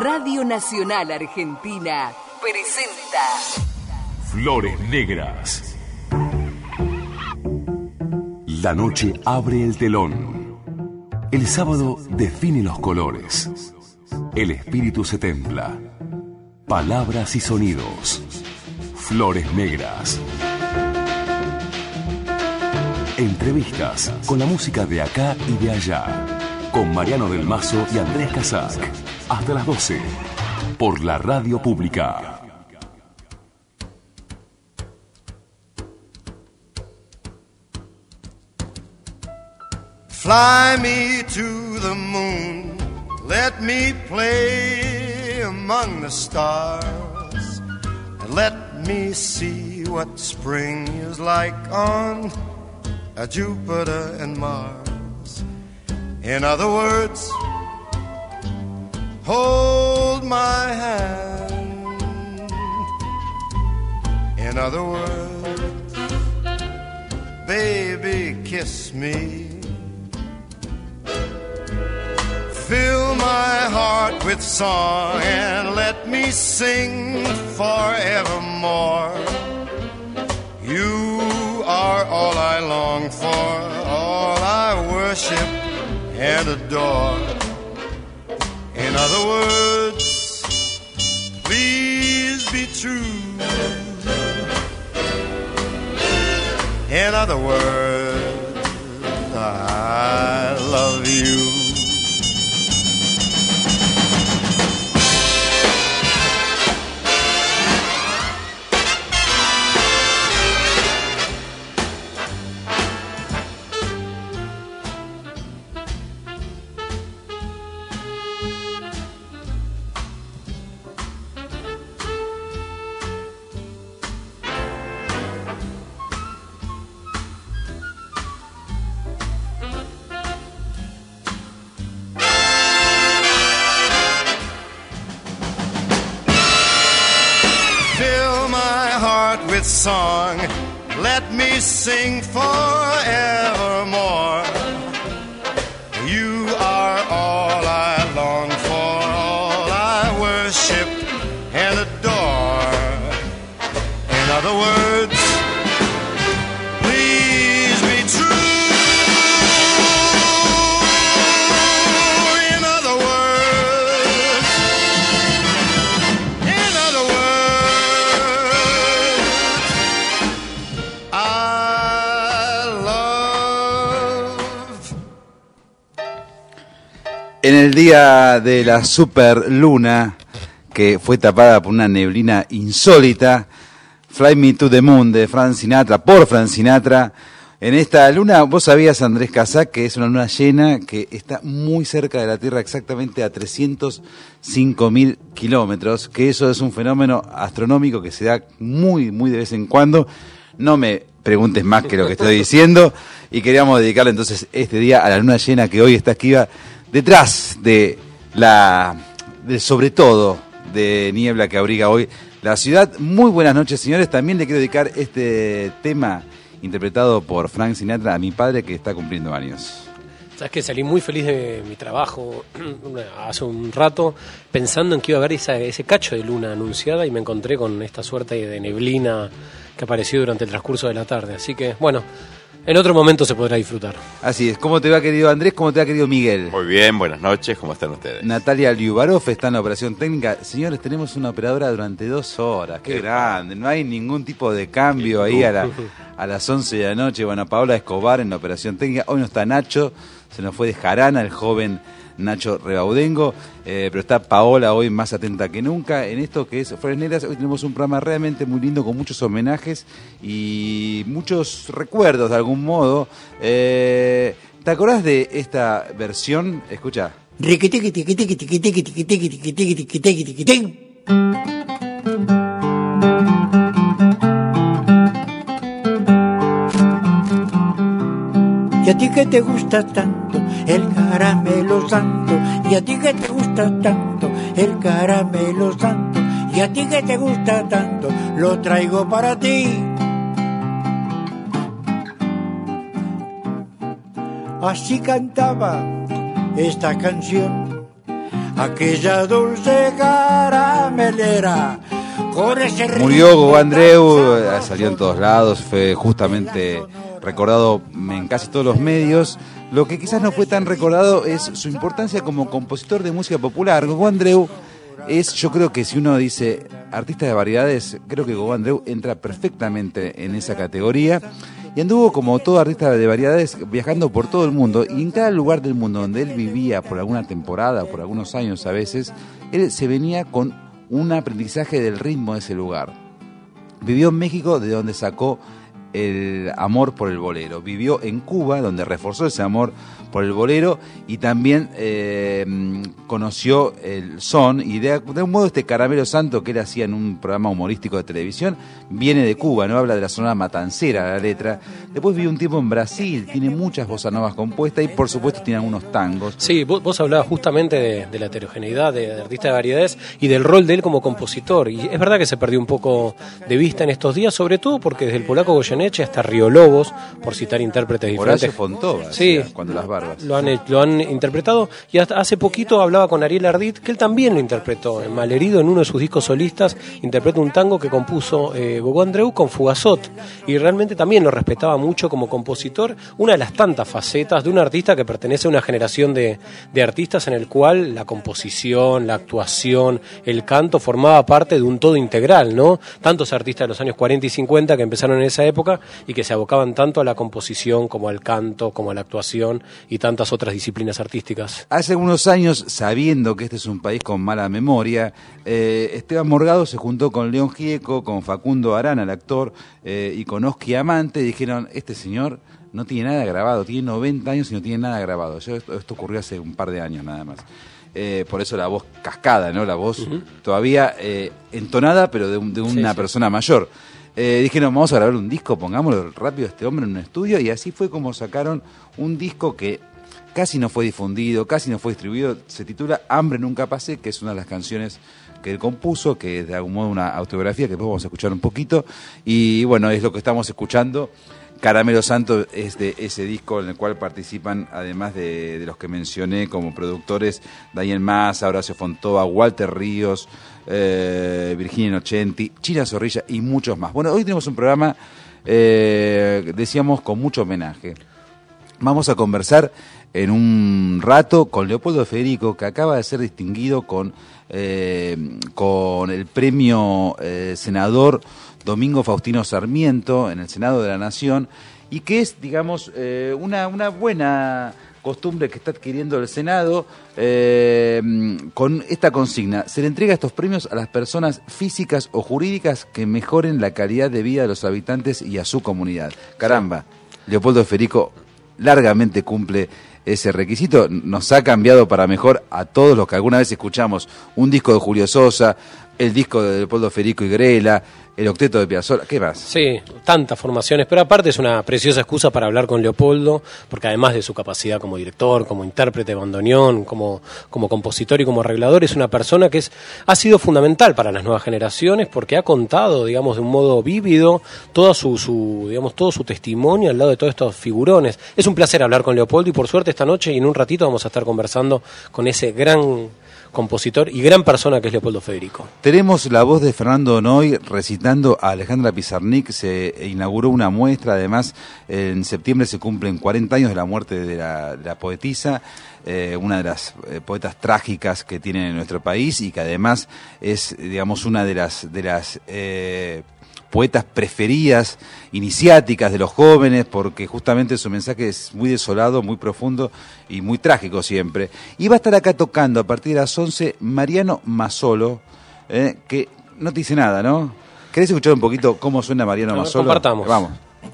Radio Nacional Argentina presenta Flores Negras. La noche abre el telón. El sábado define los colores. El espíritu se templa. Palabras y sonidos. Flores Negras. Entrevistas con la música de acá y de allá. Con Mariano del Mazo y Andrés Casac. Hasta las 12. Por la radio pública. Fly me to the moon, let me play among the stars, and let me see what spring is like on Jupiter and Mars. In other words, hold my hand. In other words, baby, kiss me. Fill my heart with song and let me sing forevermore. You are all I long for, all I worship and adore. In other words, please be true. In other words, I love you. With song, let me sing forevermore. You are all I long for, all I worship and adore. In other words, please be true. In other words, in other words, en el día de la superluna, que fue tapada por una neblina insólita, Fly Me to the Moon de Frank Sinatra, por Frank Sinatra. En esta luna, vos sabías, Andrés Casac, que es una luna llena que está muy cerca de la Tierra, exactamente a 305.000 kilómetros, que eso es un fenómeno astronómico que se da muy, muy de vez en cuando. No me preguntes más que lo que estoy diciendo, y queríamos dedicarle entonces este día a la luna llena que hoy está activa detrás de del sobre todo de niebla que abriga hoy la ciudad. Muy buenas noches, señores. También le quiero dedicar este tema interpretado por Frank Sinatra a mi padre, que está cumpliendo años. Sabes que salí muy feliz de mi trabajo hace un rato pensando en que iba a haber ese cacho de luna anunciada, y me encontré con esta suerte de neblina que apareció durante el transcurso de la tarde. Así que, bueno, en otro momento se podrá disfrutar. Así es. ¿Cómo te va, querido Andrés? ¿Cómo te va, querido Miguel? Muy bien, buenas noches. ¿Cómo están ustedes? Natalia Liubarov está en la operación técnica. Señores, tenemos una operadora durante 2 horas. ¡Qué grande! No hay ningún tipo de cambio ahí a las 11 de la noche. Bueno, Paola Escobar en la operación técnica. Hoy no está Nacho. Se nos fue de jarana el joven Nacho Rebaudengo, pero está Paola hoy más atenta que nunca en esto que es Flores Negras. Hoy tenemos un programa realmente muy lindo con muchos homenajes y muchos recuerdos de algún modo. ¿Te acordás de esta versión? Escucha. Y a ti que te gusta tanto el caramelo santo, y a ti que te gusta tanto el caramelo santo, y a ti que te gusta tanto, lo traigo para ti. Así cantaba esta canción aquella dulce caramelera. Murió Gogó Andreu, salió en todos lados, fue justamente recordado en casi todos los medios. Lo que quizás no fue tan recordado es su importancia como compositor de música popular. Gogó Andreu es, yo creo que si uno dice artista de variedades, creo que Gogó Andreu entra perfectamente en esa categoría. Y anduvo como todo artista de variedades viajando por todo el mundo, y en cada lugar del mundo donde él vivía por alguna temporada, por algunos años a veces, él se venía con un aprendizaje del ritmo de ese lugar. Vivió en México, de donde sacó el amor por el bolero. Vivió en Cuba, donde reforzó ese amor por el bolero, y también conoció el son, y de un modo este Caramelo Santo que él hacía en un programa humorístico de televisión viene de Cuba, no habla de la sonora matancera la letra. Después vivió un tiempo en Brasil, tiene muchas bossa novas compuestas y por supuesto tiene algunos tangos. Sí, vos hablabas justamente de la heterogeneidad de artista de variedades y del rol de él como compositor, y es verdad que se perdió un poco de vista en estos días, sobre todo porque desde el polaco Goyeneche hasta Río Lobos, por citar intérpretes diferentes. Horacio Fontova, sí, cuando las barbas. Lo han interpretado, y hasta hace poquito hablaba con Ariel Ardit, que él también lo interpretó en Malherido, en uno de sus discos solistas, interpreta un tango que compuso Gogó Andreu con Fugazot, y realmente también lo respetaba mucho como compositor, una de las tantas facetas de un artista que pertenece a una generación de artistas en el cual la composición, la actuación, el canto formaba parte de un todo integral, ¿no? Tantos artistas de los años 40 y 50 que empezaron en esa época y que se abocaban tanto a la composición como al canto, como a la actuación y tantas otras disciplinas artísticas. Hace algunos años, sabiendo que este es un país con mala memoria, Esteban Morgado se juntó con León Gieco, con Facundo Arana, el actor, y con Oski Amante, y dijeron, este señor no tiene nada grabado, tiene 90 años y no tiene nada grabado. Esto ocurrió hace un par de años nada más. Por eso la voz cascada, ¿no? La voz todavía entonada, pero de una persona mayor. Dijeron, vamos a grabar un disco, pongámoslo rápido a este hombre en un estudio, y así fue como sacaron un disco que casi no fue difundido, casi no fue distribuido. Se titula Hambre Nunca Pasé, que es una de las canciones que él compuso, que es de algún modo una autobiografía, que después vamos a escuchar un poquito, y bueno, es lo que estamos escuchando. Caramelo Santo es de ese disco en el cual participan, además de los que mencioné como productores, Daniel Massa, Horacio Fontova, Walter Ríos, Virginia Innocenti, China Zorrilla y muchos más. Bueno, hoy tenemos un programa, decíamos, con mucho homenaje. Vamos a conversar en un rato con Leopoldo Federico, que acaba de ser distinguido con el premio senador Domingo Faustino Sarmiento en el Senado de la Nación, y que es, digamos, una buena costumbre que está adquiriendo el Senado con esta consigna: se le entrega estos premios a las personas físicas o jurídicas que mejoren la calidad de vida de los habitantes y a su comunidad. Caramba, Leopoldo Federico largamente cumple ese requisito, nos ha cambiado para mejor a todos los que alguna vez escuchamos un disco de Julio Sosa, el disco de Leopoldo Federico y Grela, el octeto de Piazzolla, ¿qué más? Sí, tantas formaciones, pero aparte es una preciosa excusa para hablar con Leopoldo, porque además de su capacidad como director, como intérprete de bandoneón, como compositor y como arreglador, es una persona que ha sido fundamental para las nuevas generaciones, porque ha contado, digamos, de un modo vívido todo su testimonio al lado de todos estos figurones. Es un placer hablar con Leopoldo, y por suerte esta noche y en un ratito vamos a estar conversando con ese gran compositor y gran persona que es Leopoldo Federico. Tenemos la voz de Fernando Noy recitando a Alejandra Pizarnik. Se inauguró una muestra, además en septiembre se cumplen 40 años de la muerte de la poetisa, una de las poetas trágicas que tiene nuestro país, y que además es, digamos, una de las poetas preferidas, iniciáticas de los jóvenes, porque justamente su mensaje es muy desolado, muy profundo y muy trágico siempre. Y va a estar acá tocando a partir de las 11 Mariano Mazzolo, que no te dice nada, ¿no? ¿Querés escuchar un poquito cómo suena Mariano Mazzolo? Compartamos. Vamos.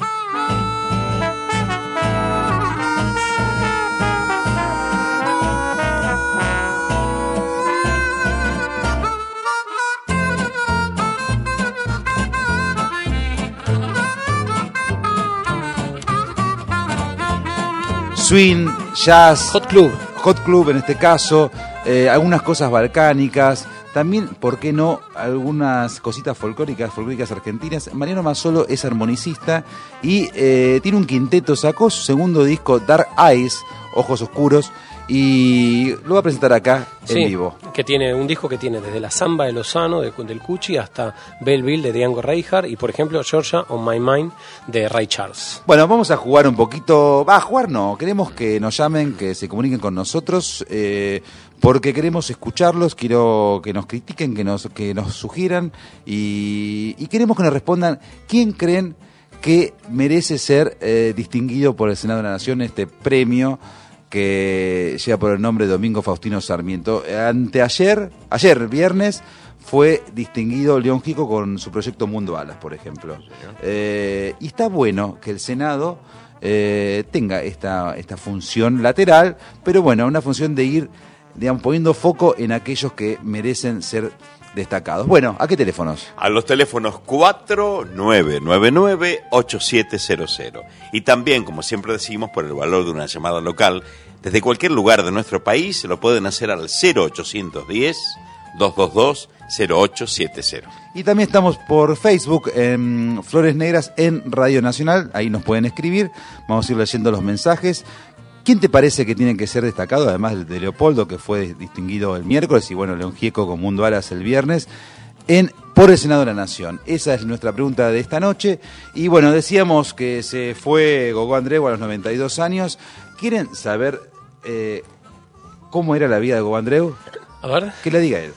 Swing, jazz, Hot Club en este caso, algunas cosas balcánicas, también, ¿por qué no?, algunas cositas folclóricas argentinas. Mariano Mazzolo es armonicista y tiene un quinteto, sacó su segundo disco, Dark Eyes, Ojos Oscuros, y lo va a presentar acá en vivo. Que tiene un disco que tiene desde la Samba de Lozano del Cuchi hasta Belleville de Django Reinhardt y por ejemplo Georgia on My Mind de Ray Charles. Bueno, vamos a jugar un poquito, a jugar no, queremos que nos llamen, que se comuniquen con nosotros, porque queremos escucharlos, quiero que nos critiquen, que nos sugieran y queremos que nos respondan quién creen que merece ser distinguido por el Senado de la Nación, este premio que lleva por el nombre de Domingo Faustino Sarmiento. Ayer viernes, fue distinguido León Gieco con su proyecto Mundo Alas, por ejemplo. Y está bueno que el Senado tenga esta función lateral, pero bueno, una función de ir, digamos, poniendo foco en aquellos que merecen ser destacados. Bueno, ¿a qué teléfonos? A los teléfonos 4999-8700. Y también, como siempre decimos, por el valor de una llamada local, desde cualquier lugar de nuestro país lo pueden hacer al 0810-222-0870. Y también estamos por Facebook en Flores Negras en Radio Nacional, ahí nos pueden escribir, vamos a ir leyendo los mensajes. ¿Quién te parece que tiene que ser destacado, además de Leopoldo, que fue distinguido el miércoles, y bueno, León Gieco con Mundo Alas el viernes, por el Senado de la Nación? Esa es nuestra pregunta de esta noche. Y bueno, decíamos que se fue Gogó Andreu a los 92 años. ¿Quieren saber cómo era la vida de Gogó Andreu? A ver. Que le diga él.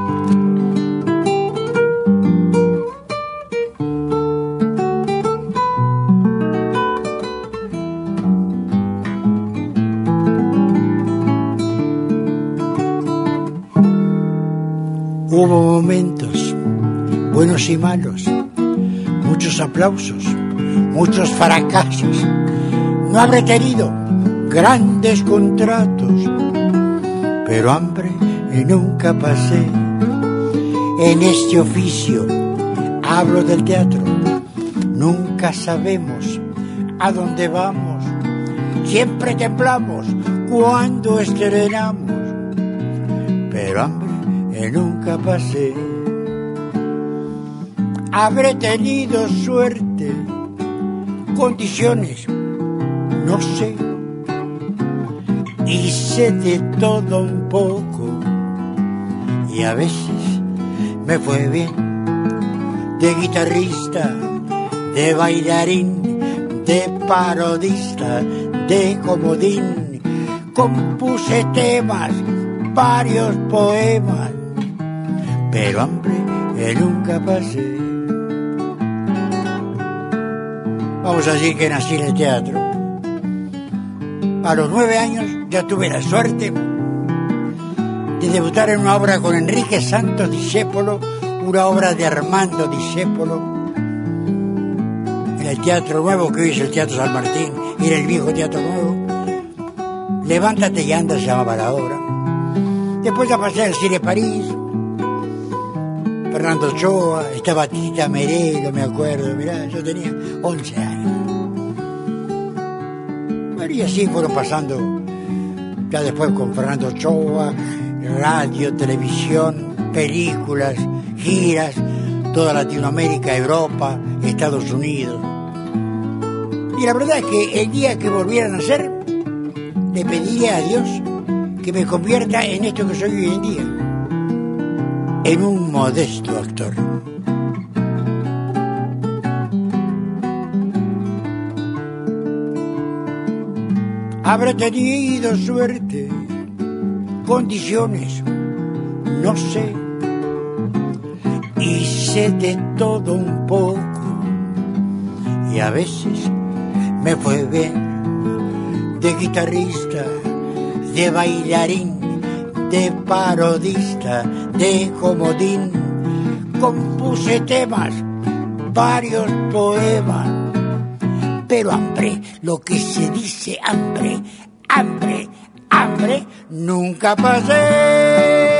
Hubo momentos buenos y malos, muchos aplausos, muchos fracasos. No habré tenido grandes contratos, pero hambre nunca pasé. En este oficio hablo del teatro, nunca sabemos a dónde vamos. Siempre temblamos cuando estrenamos, pero hambre nunca pasé. Habré tenido suerte, condiciones, no sé. Hice de todo un poco y a veces me fue bien. De guitarrista, de bailarín, de parodista, de comodín. Compuse temas, varios poemas, pero hambre nunca pasé. Vamos a decir que nací en el teatro. A los 9 años ya tuve la suerte de debutar en una obra con Enrique Santos Discépolo, una obra de Armando Discépolo, en el Teatro Nuevo, que hoy es el Teatro San Martín, era el viejo Teatro Nuevo. Levántate y anda se llamaba la obra. Después ya pasé al Cine París, Fernando Ochoa, estaba Tita Merelo, me acuerdo, mirá, yo tenía 11 años. Bueno, y así fueron pasando, ya después con Fernando Ochoa, radio, televisión, películas, giras, toda Latinoamérica, Europa, Estados Unidos. Y la verdad es que el día que volviera a nacer, le pediría a Dios que me convierta en esto que soy hoy en día, en un modesto actor. Habré tenido suerte, condiciones, no sé. Hice de todo un poco y a veces me fue bien. De guitarrista, de bailarín, de parodista, de comodín. Compuse temas, varios poemas, pero hambre, lo que se dice hambre, hambre, hambre, nunca pasé.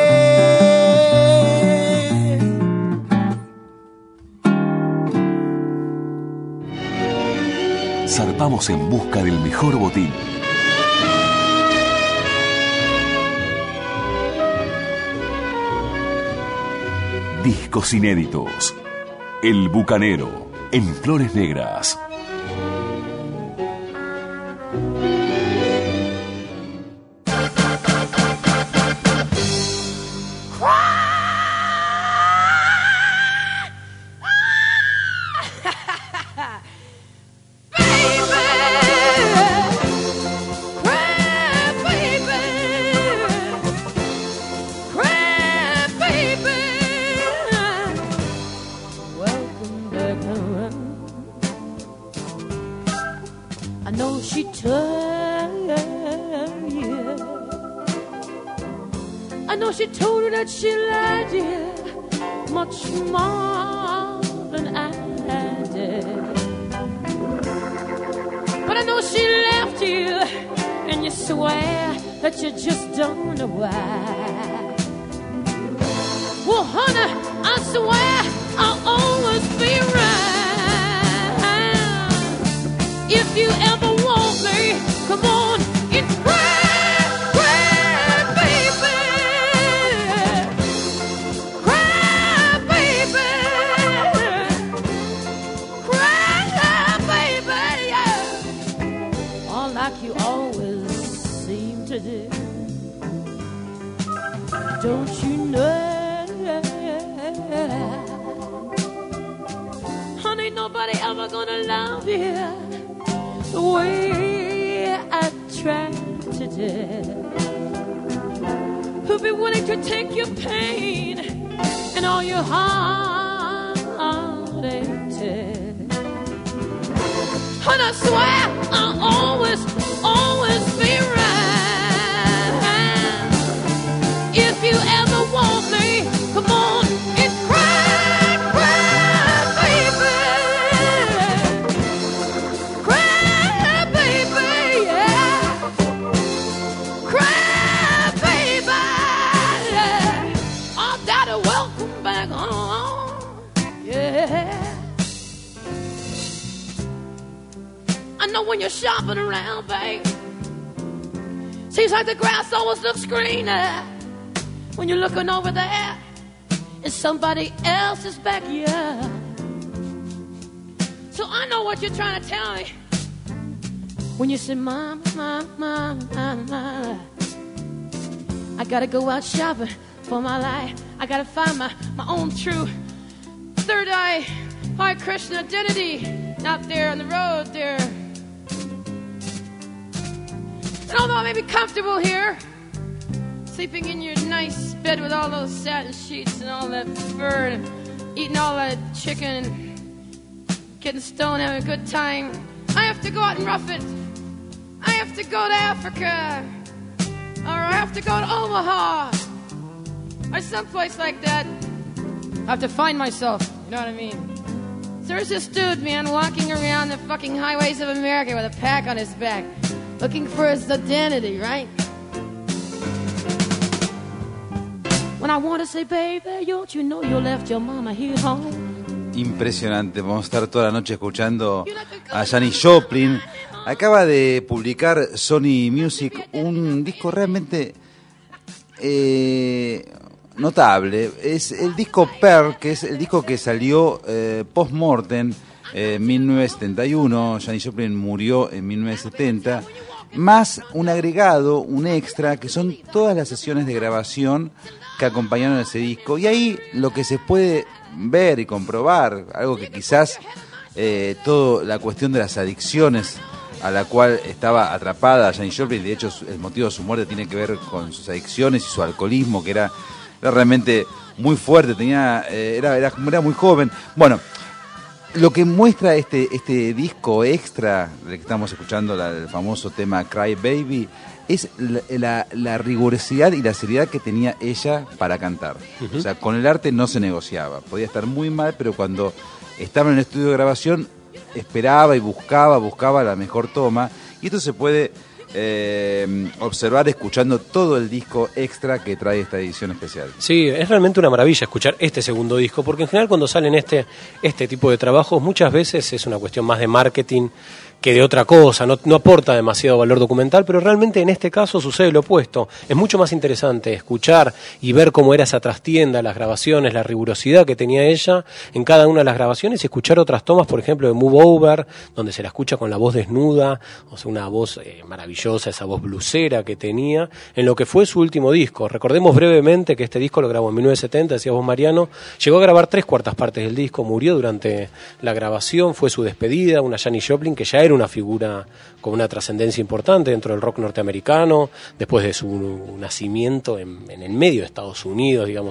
Zarpamos en busca del mejor botín. Discos inéditos. El Bucanero, en Flores Negras. I know she told her that she loved you much more than I did. But I know she left you, and you swear that you just don't know why. Well, honey, I swear I'll always be right. If you ever want me, come on and cry, cry, baby. Cry, baby. Cry, baby, yeah. All like you always seem to do. Don't you know? Honey, nobody ever gonna love you the way I tried to do. Who'll be willing to take your pain and all your heartache too. And I swear I'll always, always be right. If you ever want me, come on and cry, cry, baby. Cry, baby, yeah. Cry, baby, yeah. Oh, daddy, welcome back home, yeah. I know when you're shopping around, babe, seems like the grass always looks greener when you're looking over there in somebody else's backyard. So I know what you're trying to tell me when you say, Mama, Mama, Mama, Mama, I gotta go out shopping for my life. I gotta find my own true third eye Hare Krishna identity out there on the road there. And although I may be comfortable here, sleeping in your nice bed with all those satin sheets and all that fur and eating all that chicken and getting stoned, having a good time, I have to go out and rough it. I have to go to Africa, or I have to go to Omaha, or someplace like that. I have to find myself, you know what I mean? So there's this dude, man, walking around the fucking highways of America with a pack on his back, looking for his identity, right? When I want to say, baby, don't you know you left your mama here home? Impresionante, vamos a estar toda la noche escuchando a Janis Joplin. Acaba de publicar Sony Music un disco realmente notable. Es el disco Pearl, que es el disco que salió post-mortem en 1971. Janis Joplin murió en 1970. Más un agregado, un extra, que son todas las sesiones de grabación que acompañaron ese disco. Y ahí lo que se puede ver y comprobar, algo que quizás toda la cuestión de las adicciones a la cual estaba atrapada Janis Joplin, de hecho el motivo de su muerte tiene que ver con sus adicciones y su alcoholismo, que era realmente muy fuerte, era muy joven. Bueno, lo que muestra este disco extra del que estamos escuchando, el famoso tema Cry Baby, es la rigurosidad y la seriedad que tenía ella para cantar. Uh-huh. O sea, con el arte no se negociaba. Podía estar muy mal, pero cuando estaba en el estudio de grabación esperaba y buscaba la mejor toma. Y esto se puede observar escuchando todo el disco extra que trae esta edición especial. Sí, es realmente una maravilla escuchar este segundo disco, porque en general cuando salen este tipo de trabajos muchas veces es una cuestión más de marketing que de otra cosa, no aporta demasiado valor documental, pero realmente en este caso sucede lo opuesto. Es mucho más interesante escuchar y ver cómo era esa trastienda, las grabaciones, la rigurosidad que tenía ella en cada una de las grabaciones, y escuchar otras tomas, por ejemplo, de Move Over, donde se la escucha con la voz desnuda, o sea, una voz maravillosa, esa voz blusera que tenía, en lo que fue su último disco. Recordemos brevemente que este disco lo grabó en 1970, decía vos, Mariano, llegó a grabar 3/4 partes del disco, murió durante la grabación, fue su despedida, una Janis Joplin que ya era una figura con una trascendencia importante dentro del rock norteamericano, después de su nacimiento en el medio de Estados Unidos, digamos,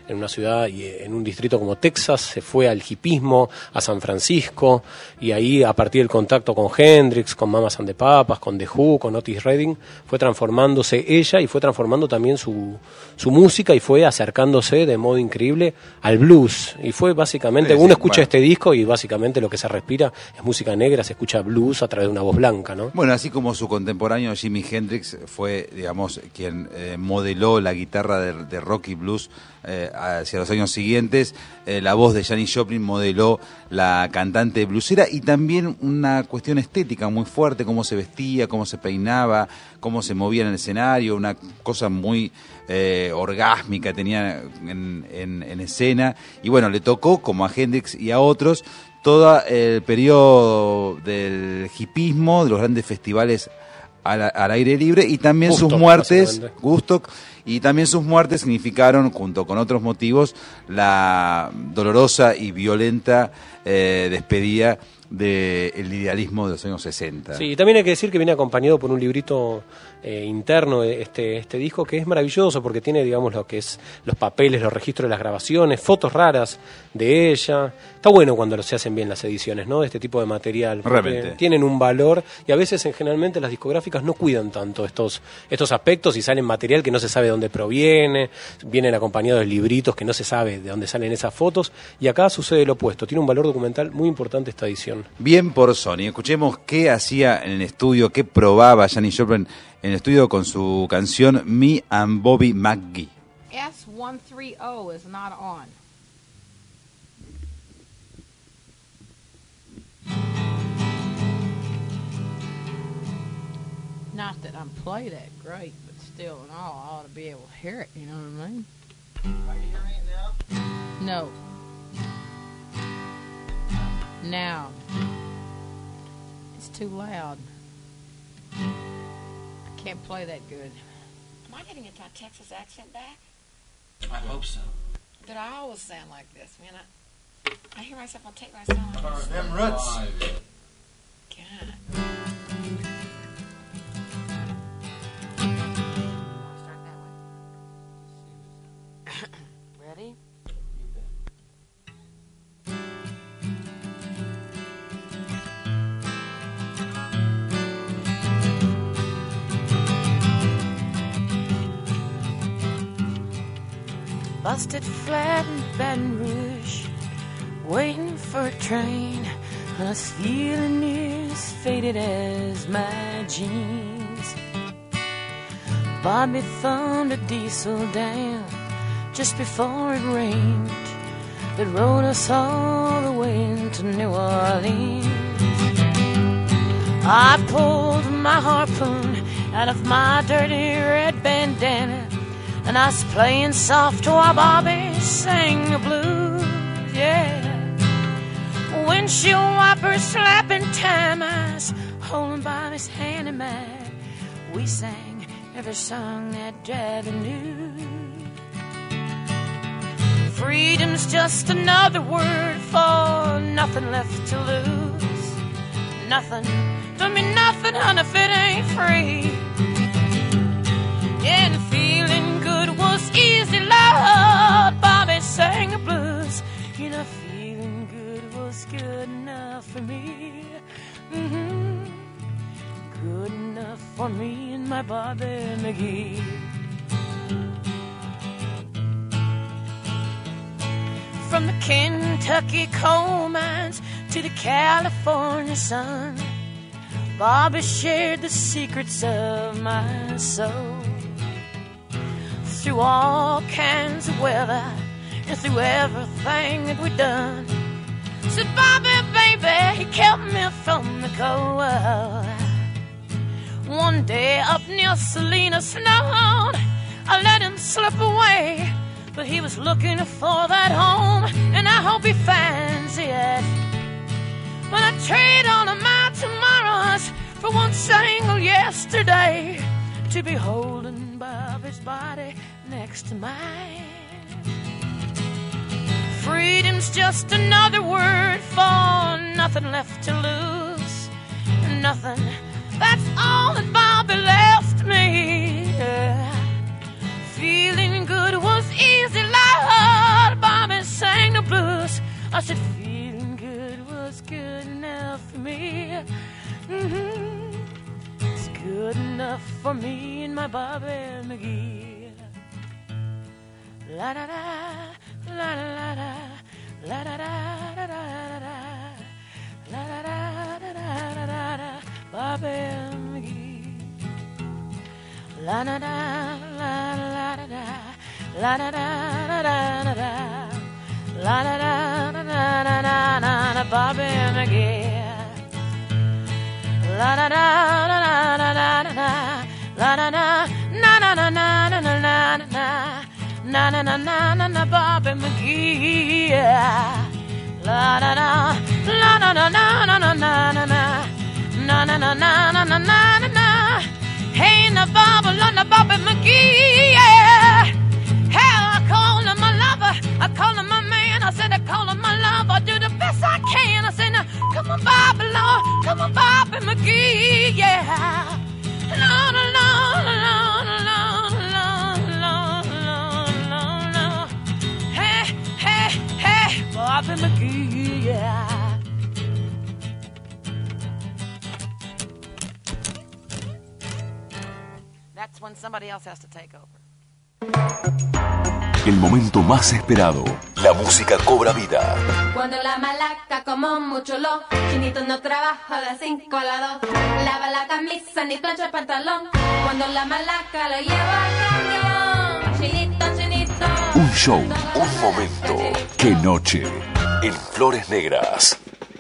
en una ciudad y en un distrito como Texas, se fue al hipismo, a San Francisco, y ahí a partir del contacto con Hendrix, con Mamas and the Papas, con The Who, con Otis Redding, fue transformándose ella y fue transformando también su música y fue acercándose de modo increíble al blues. Y fue básicamente, uno escucha este disco y básicamente lo que se respira es música negra, se escucha blues a través de una voz blanca, ¿no? Bueno, así como su contemporáneo Jimi Hendrix fue, digamos, quien modeló la guitarra de rock y blues hacia los años siguientes, la voz de Janis Joplin modeló la cantante bluesera, y también una cuestión estética muy fuerte, cómo se vestía, cómo se peinaba, cómo se movía en el escenario, una cosa muy orgásmica tenía en escena. Y bueno, le tocó, como a Hendrix y a otros, todo el periodo del hipismo, de los grandes festivales al aire libre, y también Woodstock, sus muertes, Woodstock, y también sus muertes significaron, junto con otros motivos, la dolorosa y violenta despedida del idealismo de los años 60. Sí, y también hay que decir que viene acompañado por un librito interno de este disco, que es maravilloso porque tiene, digamos, lo que es los papeles, los registros de las grabaciones, fotos raras de ella. Está bueno cuando se hacen bien las ediciones, ¿no?, de este tipo de material. Realmente. Tienen un valor, y a veces generalmente las discográficas no cuidan tanto estos aspectos, y salen material que no se sabe de dónde proviene, vienen acompañados de libritos que no se sabe de dónde salen esas fotos, y acá sucede lo opuesto. Tiene un valor documental muy importante esta edición. Bien por Sony. Escuchemos qué hacía en el estudio, qué probaba Janis Joplin en el estudio con su canción Me and Bobby McGee. S130 is not on. Not that I'm play that great, but still and all, I ought to be able to hear it, you know what I mean? Are you hearing it now? No. Now. It's too loud. I can't play that good. Am I getting my Texas accent back? I hope so. But I always sound like this, man. I hear myself on tape and I sound like this. Them roots. God. Start that way. Ready? Busted flat in Baton Rouge, waiting for a train. I was feeling as faded as my jeans. Bobby thumbed a diesel down just before it rained. It rode us all the way into New Orleans. I pulled my harpoon out of my dirty red bandana, and I was playing soft while Bobby sang the blues, yeah. Windshield wipers slapping time, I was holding Bobby's hand in mine. We sang every song that Daddy knew. Freedom's just another word for nothing left to lose. Nothing, don't mean nothing, honey, if it ain't free. Yeah, and feeling good was easy, Lord. Bobby sang the blues. You know, feeling good was good enough for me. Mm-hmm. Good enough for me and my Bobby McGee. From the Kentucky coal mines to the California sun, Bobby shared the secrets of my soul. Through all kinds of weather and through everything that we've done, said Bobby, baby, he kept me from the cold. One day up near Salina Snow, I let him slip away, but he was looking for that home, and I hope he finds it. When I trade all of my tomorrows for one single yesterday, to be holding Bobby's body next to mine. Freedom's just another word for nothing left to lose. Nothing, that's all that Bobby left me. Feeling good was easy, Lord. blues. I said feeling good was good enough for me. Mm-hmm. It's good enough for me and my Bobby McGee. La da da, la da la da, la da da da da da, la da da da da da da, Bobby McGee. La da da la la da da, la da da da da da, la da da da da da da da, Bobby McGee. La da da da da da da da, la da da na na na na na na na na na na na na na, Bobby McGee. La da da, la da da na na na na na na na na na na na na na. Hey, na Bobby, na Bobby McGee. Hey, I call him my lover, I call him my man. I said I call him my lover, I do the best I can. I said now, come on, Bobby, Lord, come on, Bobby McGee, yeah. Lord, Lord, Lord, Lord, Lord, Lord, Lord, Lord, Lord. Hey, hey, hey, Bobby McGee, yeah. That's when somebody else has to take over. El momento más esperado. La música cobra vida. Cuando la malaca como mucho lo, Chinito no trabaja de 5 a las 2. Lava la camisa ni plancha el pantalón. Cuando la malaca lo lleva al camión. Chinito, Chinito. Un show, un momento. ¡Qué noche! En Flores Negras.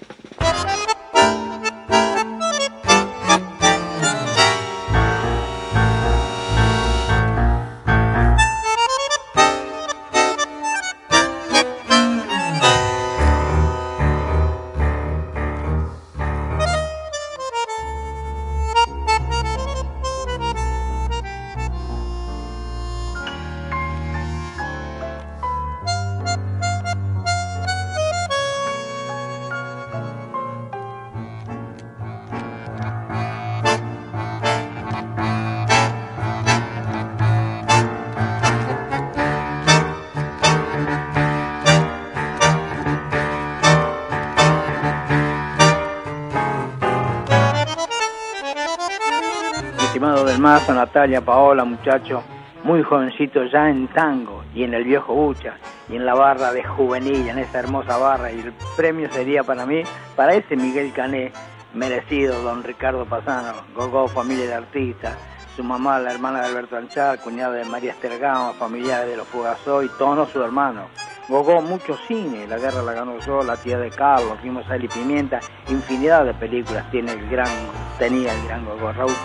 Mazo, Natalia, Paola, muchacho, muy jovencito ya en tango y en el viejo Bucha y en la barra de juvenil, en esa hermosa barra, y el premio sería para mí, para ese Miguel Cané, merecido, don Ricardo Pasano, Gogó, familia de artistas, su mamá, la hermana de Alberto Anchar, cuñada de María Esther Gama, familiares de los Fugazó y Tono, su hermano. Gogó mucho cine, La guerra la ganó yo, La tía de Carlos, Fuimos Sal y Pimienta, infinidad de películas tenía el gran Gogó. Raúl.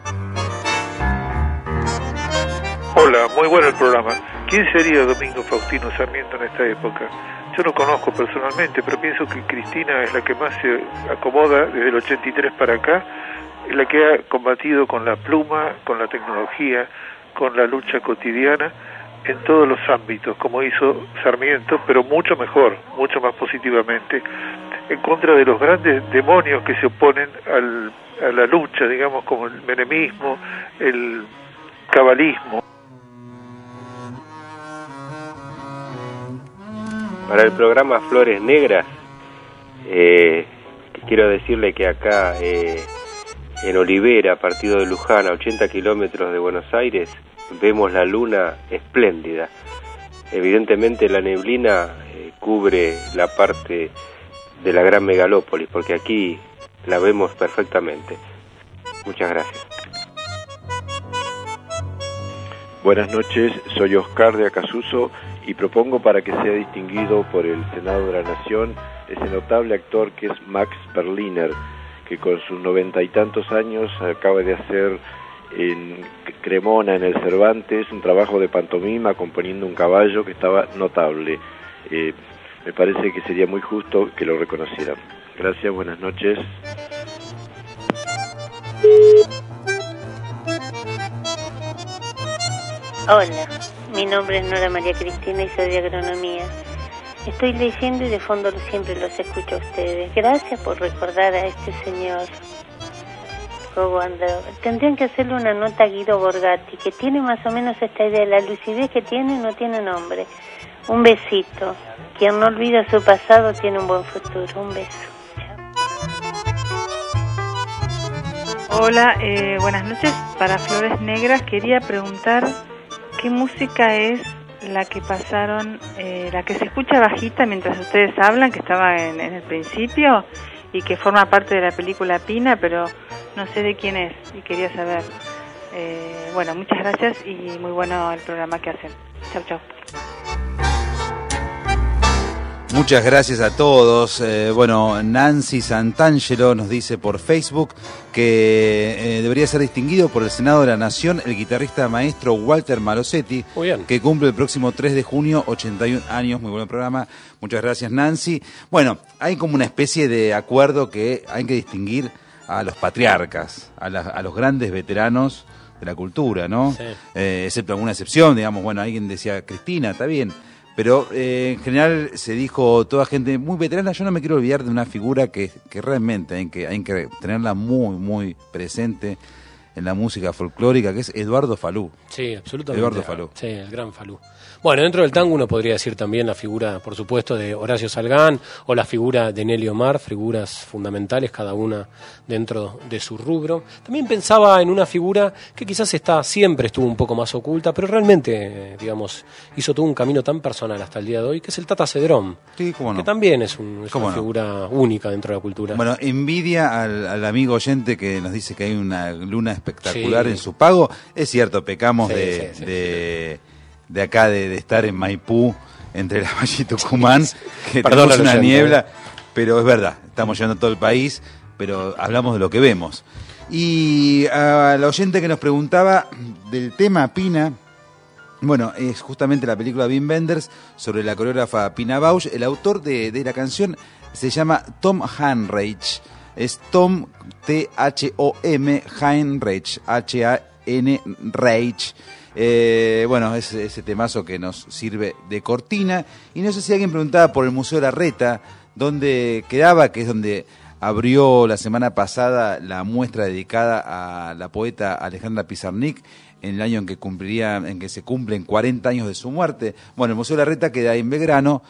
Hola, muy bueno el programa. ¿Quién sería Domingo Faustino Sarmiento en esta época? Yo no conozco personalmente, pero pienso que Cristina es la que más se acomoda desde el 83 para acá, es la que ha combatido con la pluma, con la tecnología, con la lucha cotidiana, en todos los ámbitos, como hizo Sarmiento, pero mucho mejor, mucho más positivamente, en contra de los grandes demonios que se oponen a la lucha, digamos, como el menemismo, el cabalismo. Para el programa Flores Negras, quiero decirle que acá en Olivera, partido de Luján, a 80 kilómetros de Buenos Aires, vemos la luna espléndida. Evidentemente la neblina cubre la parte de la gran megalópolis, porque aquí la vemos perfectamente. Muchas gracias. Buenas noches, soy Oscar de Acasuso y propongo para que sea distinguido por el Senado de la Nación ese notable actor que es Max Berliner, que con sus 90 y tantos años acaba de hacer en Cremona, en el Cervantes, un trabajo de pantomima componiendo un caballo que estaba notable. Me parece que sería muy justo que lo reconocieran. Gracias, buenas noches. Hola, mi nombre es Nora María Cristina y soy de agronomía. Estoy leyendo y de fondo siempre los escucho a ustedes. Gracias por recordar a este señor. Tendrían que hacerle una nota a Guido Borgatti, que tiene más o menos esta idea. La lucidez que tiene no tiene nombre. Un besito. Quien no olvida su pasado tiene un buen futuro. Un beso. Hola, buenas noches. Para Flores Negras quería preguntar qué música es la que pasaron, la que se escucha bajita mientras ustedes hablan, que estaba en el principio y que forma parte de la película Pina, pero no sé de quién es y quería saber. Bueno, muchas gracias y muy bueno el programa que hacen. Chau, chau. Muchas gracias a todos. Bueno, Nancy Santangelo nos dice por Facebook que debería ser distinguido por el Senado de la Nación el guitarrista maestro Walter Malosetti, que cumple el próximo 3 de junio 81 años. Muy buen programa. Muchas gracias, Nancy. Bueno, hay como una especie de acuerdo que hay que distinguir a los patriarcas, a los grandes veteranos de la cultura, ¿no? Sí. Excepto alguna excepción, digamos, bueno, alguien decía Cristina, está bien. Pero en general se dijo toda gente muy veterana. Yo no me quiero olvidar de una figura que realmente hay que tenerla muy, muy presente en la música folclórica, que es Eduardo Falú. Sí, absolutamente. Eduardo Falú. Sí, el gran Falú. Bueno, dentro del tango uno podría decir también la figura, por supuesto, de Horacio Salgán o la figura de Nelly Omar, figuras fundamentales, cada una dentro de su rubro. También pensaba en una figura que quizás siempre estuvo un poco más oculta, pero realmente, digamos, hizo todo un camino tan personal hasta el día de hoy, que es el Tata Cedrón. Sí, cómo no. Que también es una figura única dentro de la cultura. Bueno, envidia al amigo oyente que nos dice que hay una luna espectacular en su pago. Es cierto, pecamos de acá de estar en Maipú, entre La Valle y Tucumán, que tenemos una niebla, pero es verdad, estamos yendo a todo el país, pero hablamos de lo que vemos. Y a la oyente que nos preguntaba del tema Pina, bueno, es justamente la película Wim Wenders sobre la coreógrafa Pina Bausch. El autor de la canción se llama Tom Heinrich, es Tom T-H-O-M Heinrich, H-A-N Reich. Bueno, es ese temazo que nos sirve de cortina. Y no sé si alguien preguntaba por el Museo Larreta, dónde quedaba, que es donde abrió la semana pasada la muestra dedicada a la poeta Alejandra Pizarnik, en el año en que se cumplen 40 años de su muerte. Bueno, el Museo Larreta queda en Belgrano,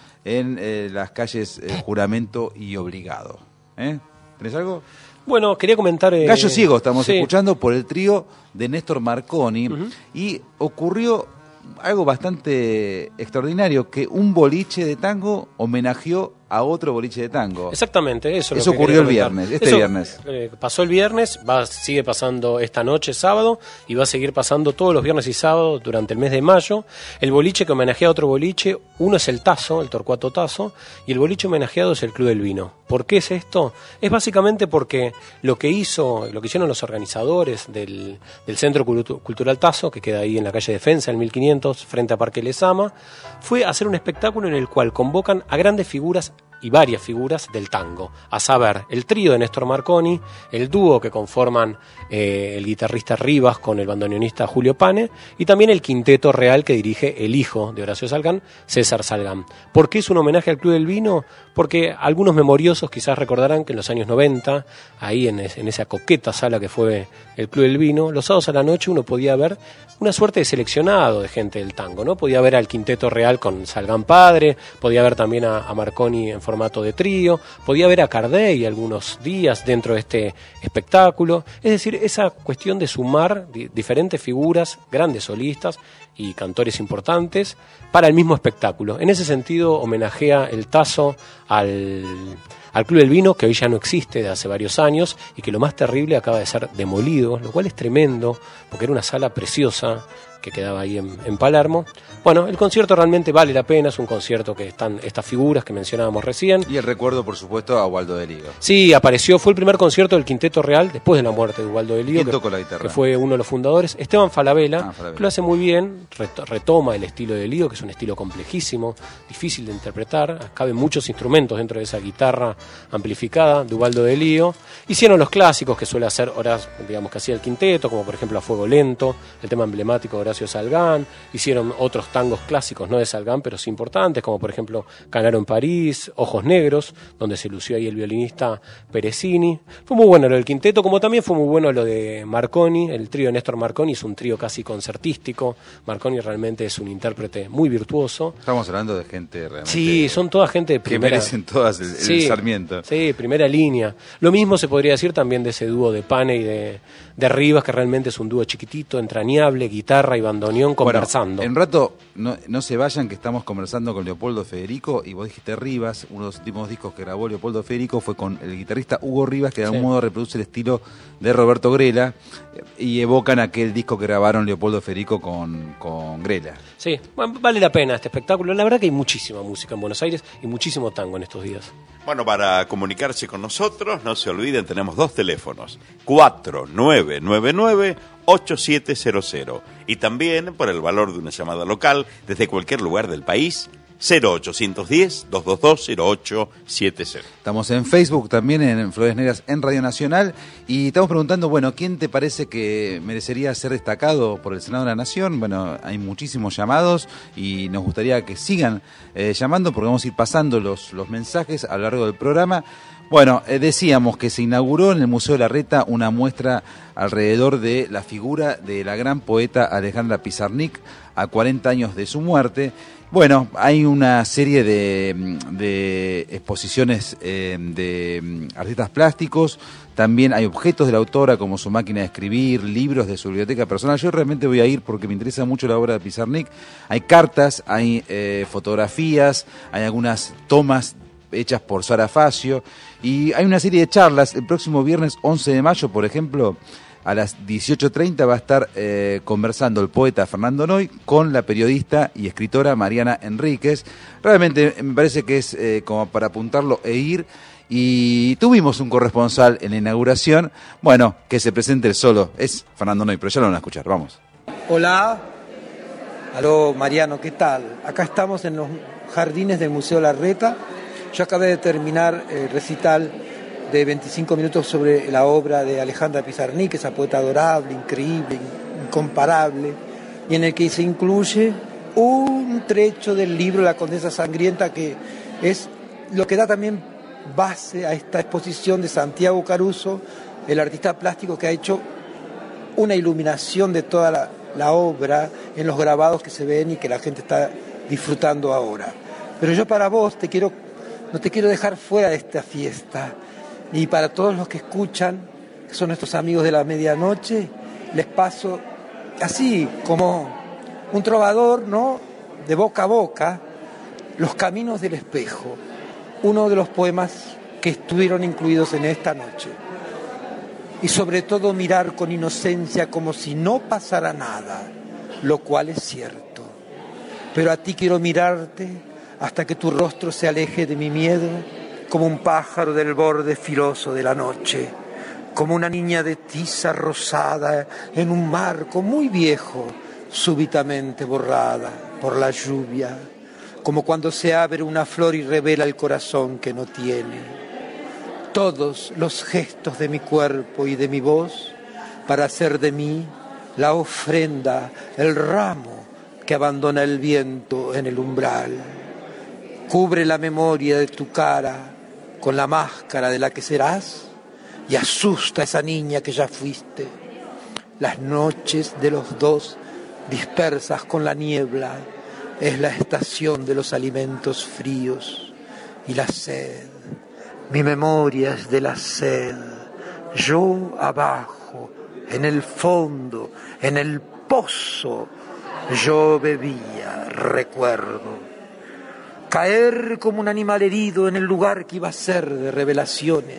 en las calles Juramento y Obligado. ¿Tenés algo? Bueno, quería comentar... Gallo Ciego estamos escuchando por el trío de Néstor Marconi, y ocurrió algo bastante extraordinario, que un boliche de tango homenajeó a otro boliche de tango. Exactamente, eso ocurrió el viernes, viernes. Pasó el viernes, sigue pasando esta noche, sábado, y va a seguir pasando todos los viernes y sábados durante el mes de mayo. El boliche que homenajea a otro boliche, uno es el Tazo, el Torcuato Tazo, y el boliche homenajeado es el Club del Vino. ¿Por qué es esto? Es básicamente porque lo que hicieron los organizadores del Centro Cultural Tazo, que queda ahí en la calle Defensa, en 1500, frente a Parque Lezama, fue hacer un espectáculo en el cual convocan a grandes figuras y varias figuras del tango, a saber, el trío de Néstor Marconi, el dúo que conforman el guitarrista Rivas con el bandoneonista Julio Pane, y también el quinteto real que dirige el hijo de Horacio Salgán, César Salgán. ¿Por qué es un homenaje al Club del Vino? Porque algunos memoriosos quizás recordarán que en los años 90, ahí en esa coqueta sala que fue el Club del Vino, los sábados a la noche uno podía ver una suerte de seleccionado de gente del tango, ¿no? Podía ver al quinteto real con Salgán padre, podía ver también a Marconi en formato de trío, podía ver a Cardey algunos días dentro de este espectáculo. Es decir, esa cuestión de sumar diferentes figuras, grandes solistas y cantores importantes para el mismo espectáculo. En ese sentido homenajea el Tazo al Club del Vino, que hoy ya no existe de hace varios años y que lo más terrible acaba de ser demolido, lo cual es tremendo porque era una sala preciosa que quedaba ahí en Palermo. Bueno, el concierto realmente vale la pena, es un concierto que están estas figuras que mencionábamos recién. Y el recuerdo, por supuesto, a Ubaldo de Lío. Sí, apareció, fue el primer concierto del Quinteto Real después de la muerte de Ubaldo de Lío, ¿quién tocó la guitarra? Que fue uno de los fundadores, Esteban Falabella, que lo hace muy bien, retoma el estilo de Lío, que es un estilo complejísimo, difícil de interpretar, caben muchos instrumentos dentro de esa guitarra amplificada de Ubaldo de Lío. Hicieron los clásicos que suele hacer, ahora digamos que hacía el quinteto, como por ejemplo A Fuego Lento, el tema emblemático de Horacio Salgán, hicieron otros tangos clásicos, no de Salgán, pero sí importantes, como por ejemplo Canaro en París, Ojos Negros, donde se lució ahí el violinista Peresini. Fue muy bueno lo del quinteto, como también fue muy bueno lo de Marconi, el trío de Néstor Marconi, es un trío casi concertístico. Marconi realmente es un intérprete muy virtuoso. Estamos hablando de gente realmente... Sí, son toda gente de primera... Que merecen todas el Sarmiento. Sí, primera línea. Lo mismo se podría decir también de ese dúo de Pane y de Rivas, que realmente es un dúo chiquitito, entrañable, guitarra y bandoneón conversando. Bueno, en rato no se vayan, que estamos conversando con Leopoldo Federico, y vos dijiste Rivas. Uno de los últimos discos que grabó Leopoldo Federico fue con el guitarrista Hugo Rivas, que de algún modo reproduce el estilo de Roberto Grela, y evocan aquel disco que grabaron Leopoldo Federico con Grela. Sí, bueno, vale la pena este espectáculo. La verdad que hay muchísima música en Buenos Aires y muchísimo tango en estos días. Bueno, para comunicarse con nosotros, no se olviden, tenemos 2 teléfonos, 4999-8700, y también, por el valor de una llamada local, desde cualquier lugar del país, 0810-222-0870. Estamos en Facebook también, en Flores Negras en Radio Nacional, y estamos preguntando, bueno, ¿quién te parece que merecería ser destacado por el Senado de la Nación? Bueno, hay muchísimos llamados y nos gustaría que sigan llamando, porque vamos a ir pasando los mensajes a lo largo del programa. Bueno, decíamos que se inauguró en el Museo Larreta una muestra alrededor de la figura de la gran poeta Alejandra Pizarnik a 40 años de su muerte. Bueno, hay una serie de exposiciones de artistas plásticos, también hay objetos de la autora como su máquina de escribir, libros de su biblioteca personal. Yo realmente voy a ir porque me interesa mucho la obra de Pizarnik. Hay cartas, hay fotografías, hay algunas tomas hechas por Sara Facio, y hay una serie de charlas. El próximo viernes 11 de mayo, por ejemplo, a las 18:30 va a estar conversando el poeta Fernando Noy con la periodista y escritora Mariana Enríquez. Realmente me parece que es como para apuntarlo e ir. Y tuvimos un corresponsal en la inauguración. Bueno, que se presente el solo. Es Fernando Noy, pero ya lo van a escuchar. Vamos. Hola. Aló, Mariano, ¿qué tal? Acá estamos en los jardines del Museo Larreta. Yo acabé de terminar el recital de 25 minutos sobre la obra de Alejandra Pizarnik, esa poeta adorable, increíble, incomparable, y en el que se incluye un trecho del libro La Condesa Sangrienta, que es lo que da también base a esta exposición de Santiago Caruso, el artista plástico que ha hecho una iluminación de toda la obra en los grabados que se ven y que la gente está disfrutando ahora. Pero yo para vos no te quiero dejar fuera de esta fiesta. Y para todos los que escuchan, que son nuestros amigos de la medianoche, les paso así como un trovador, ¿no?, de boca a boca, Los Caminos del Espejo, uno de los poemas que estuvieron incluidos en esta noche. Y sobre todo mirar con inocencia como si no pasara nada, lo cual es cierto. Pero a ti quiero mirarte hasta que tu rostro se aleje de mi miedo, como un pájaro del borde filoso de la noche, como una niña de tiza rosada en un marco muy viejo, súbitamente borrada por la lluvia, como cuando se abre una flor y revela el corazón que no tiene. Todos los gestos de mi cuerpo y de mi voz para hacer de mí la ofrenda, el ramo que abandona el viento en el umbral. Cubre la memoria de tu cara con la máscara de la que serás y asusta a esa niña que ya fuiste. Las noches de los dos dispersas con la niebla es la estación de los alimentos fríos y la sed. Mi memoria es de la sed. Yo abajo, en el fondo, en el pozo, yo bebía, recuerdo. Caer como un animal herido en el lugar que iba a ser de revelaciones.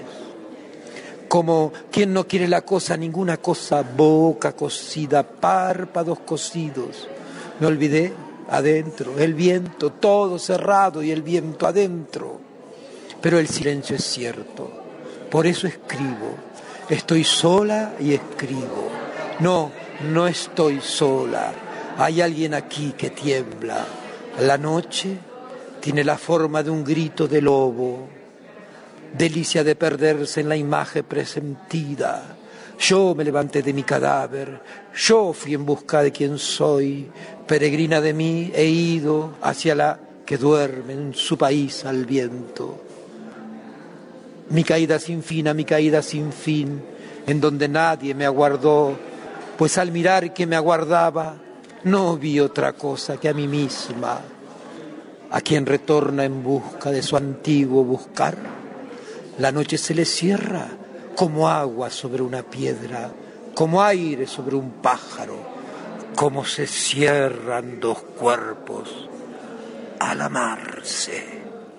Como quien no quiere la cosa, ninguna cosa, boca cosida, párpados cosidos. Me olvidé, adentro, el viento, todo cerrado y el viento adentro. Pero el silencio es cierto, por eso escribo. Estoy sola y escribo. No estoy sola. Hay alguien aquí que tiembla. La noche tiene la forma de un grito de lobo, delicia de perderse en la imagen presentida, Yo me levanté de mi cadáver, yo fui en busca de quien soy, peregrina de mí he ido hacia la que duerme en su país al viento. Mi caída sin fin, a mi caída sin fin, en donde nadie me aguardó, pues al mirar que me aguardaba, no vi otra cosa que a mí misma, a quien retorna en busca de su antiguo buscar. La noche se le cierra como agua sobre una piedra, como aire sobre un pájaro, como se cierran dos cuerpos al amarse.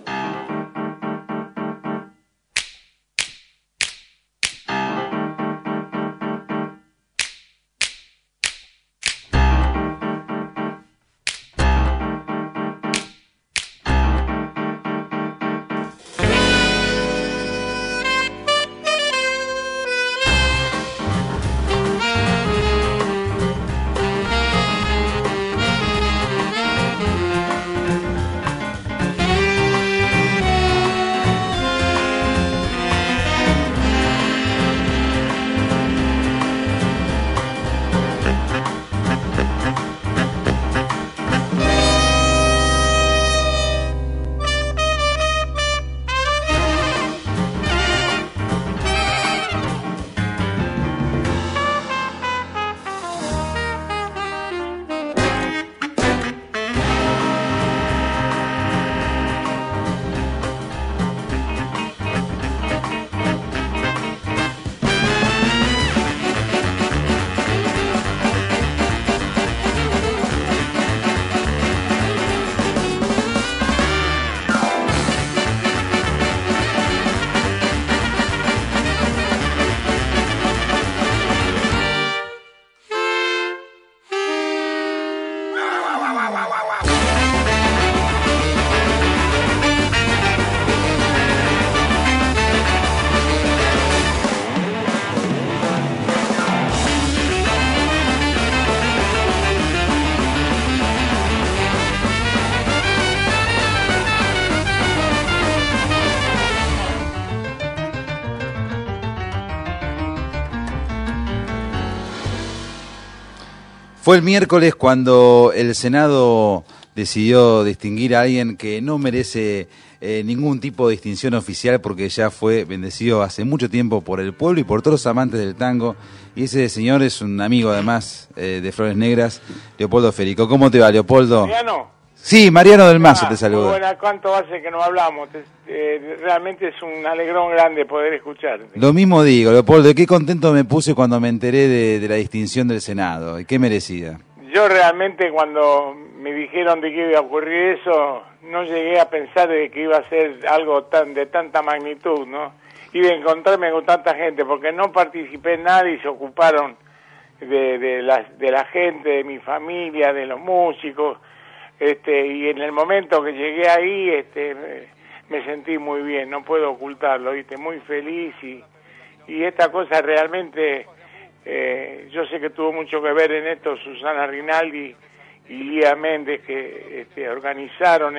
Fue el miércoles cuando el Senado decidió distinguir a alguien que no merece ningún tipo de distinción oficial porque ya fue bendecido hace mucho tiempo por el pueblo y por todos los amantes del tango. Y ese señor es un amigo además de Flores Negras, Leopoldo Federico. ¿Cómo te va, Leopoldo? ¿Mariano? Sí, Mariano del Mazo te saluda. Bueno, ¿cuánto hace que no hablamos? Realmente es un alegrón grande poder escucharte. Lo mismo digo, Leopoldo, qué contento me puse cuando me enteré de la distinción del Senado, y qué merecida. Yo realmente cuando me dijeron de que iba a ocurrir eso, no llegué a pensar de que iba a ser algo de tanta magnitud, ¿no? Y de encontrarme con tanta gente, porque no participé en nada y se ocuparon de la gente, de mi familia, de los músicos, y en el momento que llegué ahí, me sentí muy bien, no puedo ocultarlo, ¿viste? Muy feliz y esta cosa realmente, yo sé que tuvo mucho que ver en esto Susana Rinaldi y Lía Méndez que organizaron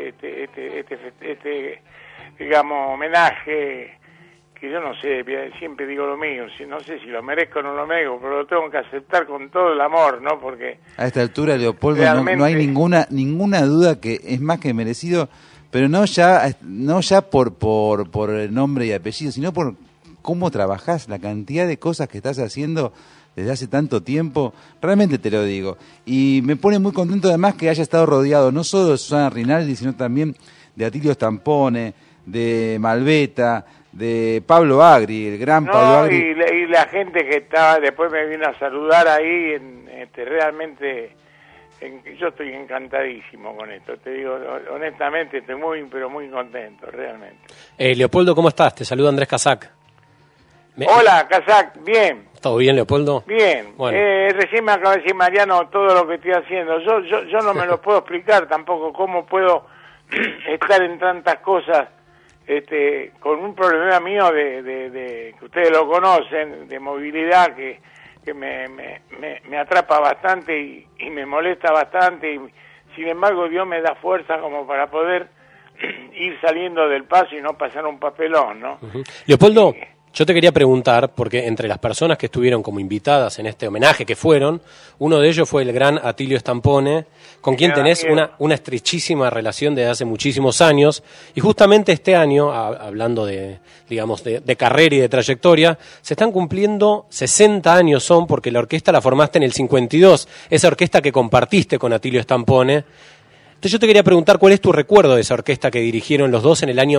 digamos, homenaje, que yo no sé, siempre digo lo mío, no sé si lo merezco o no lo merezco, pero lo tengo que aceptar con todo el amor, ¿no? Porque a esta altura, Leopoldo, no hay ninguna duda que es más que merecido, pero no ya por el nombre y apellido, sino por cómo trabajás, la cantidad de cosas que estás haciendo desde hace tanto tiempo, realmente te lo digo. Y me pone muy contento además que haya estado rodeado no solo de Susana Rinaldi, sino también de Atilio Stampone, de Malveta, de Pablo Agri, el gran Pablo Agri. Y la gente que estaba, después me vino a saludar ahí, realmente, yo estoy encantadísimo con esto, te digo, honestamente, estoy muy, pero muy contento, realmente. Leopoldo, ¿cómo estás? Te saluda Andrés Casac. Hola, Casac, bien. ¿Todo bien, Leopoldo? Bien. Bueno. Recién me acaba de decir Mariano todo lo que estoy haciendo. Yo no me lo puedo explicar tampoco cómo puedo estar en tantas cosas con un problema mío de que ustedes lo conocen, de movilidad que me atrapa bastante y me molesta bastante. Y, sin embargo, Dios me da fuerza como para poder ir saliendo del paso y no pasar un papelón, ¿no? Leopoldo, Yo te quería preguntar, porque entre las personas que estuvieron como invitadas en este homenaje, que fueron, uno de ellos fue el gran Atilio Stampone, con quien tenés una estrechísima relación desde hace muchísimos años, y justamente este año, hablando de, digamos, de carrera y de trayectoria, se están cumpliendo 60 años son, porque la orquesta la formaste en el 52, esa orquesta que compartiste con Atilio Stampone. Entonces yo te quería preguntar cuál es tu recuerdo de esa orquesta que dirigieron los dos en el año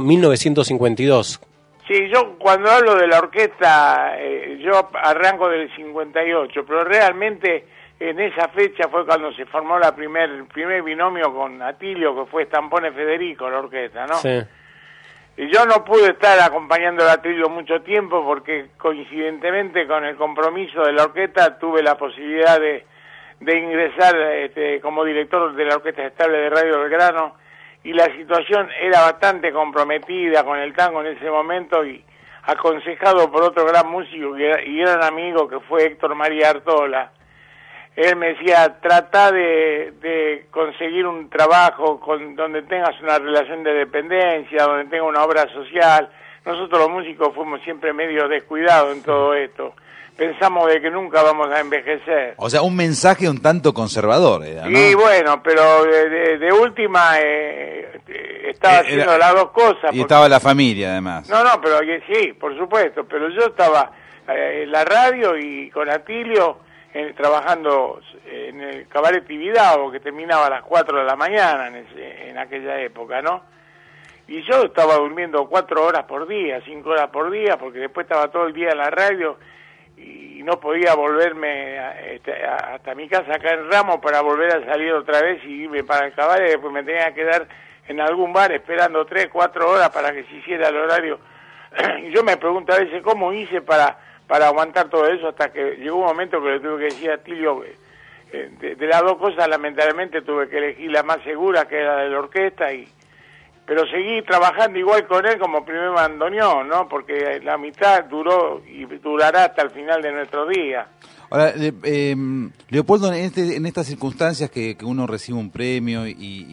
1952. Sí, yo cuando hablo de la orquesta, yo arranco del 58, pero realmente en esa fecha fue cuando se formó el primer binomio con Atilio, que fue Stampone Federico, la orquesta, ¿no? Sí. Y yo no pude estar acompañando a Atilio mucho tiempo porque coincidentemente con el compromiso de la orquesta tuve la posibilidad de ingresar como director de la Orquesta Estable de Radio Belgrano, y la situación era bastante comprometida con el tango en ese momento, y aconsejado por otro gran músico y gran amigo que fue Héctor María Artola, él me decía, trata de conseguir un trabajo donde tengas una relación de dependencia, donde tengas una obra social. Nosotros los músicos fuimos siempre medio descuidados en todo esto. Pensamos de que nunca vamos a envejecer. O sea, un mensaje un tanto conservador, ¿no? Sí, bueno, pero de última estaba haciendo las dos cosas. Y estaba la familia, además. No, pero sí, por supuesto, pero yo estaba en la radio y con Atilio trabajando en el Cabaret Tibidabo, que terminaba a las 4 de la mañana en aquella época, ¿no? Y yo estaba durmiendo 4 horas por día, 5 horas por día, porque después estaba todo el día en la radio y no podía volverme hasta mi casa acá en Ramos para volver a salir otra vez y irme para el cabaret. Después me tenía que quedar en algún bar esperando 3, 4 horas para que se hiciera el horario. Y yo me pregunto a veces cómo hice para aguantar todo eso, hasta que llegó un momento que le tuve que decir a Tilio, de las dos cosas lamentablemente tuve que elegir la más segura, que era la de la orquesta, pero seguí trabajando igual con él como primer bandoneón, ¿no? Porque la amistad duró y durará hasta el final de nuestro día. Ahora, Leopoldo, en estas circunstancias que uno recibe un premio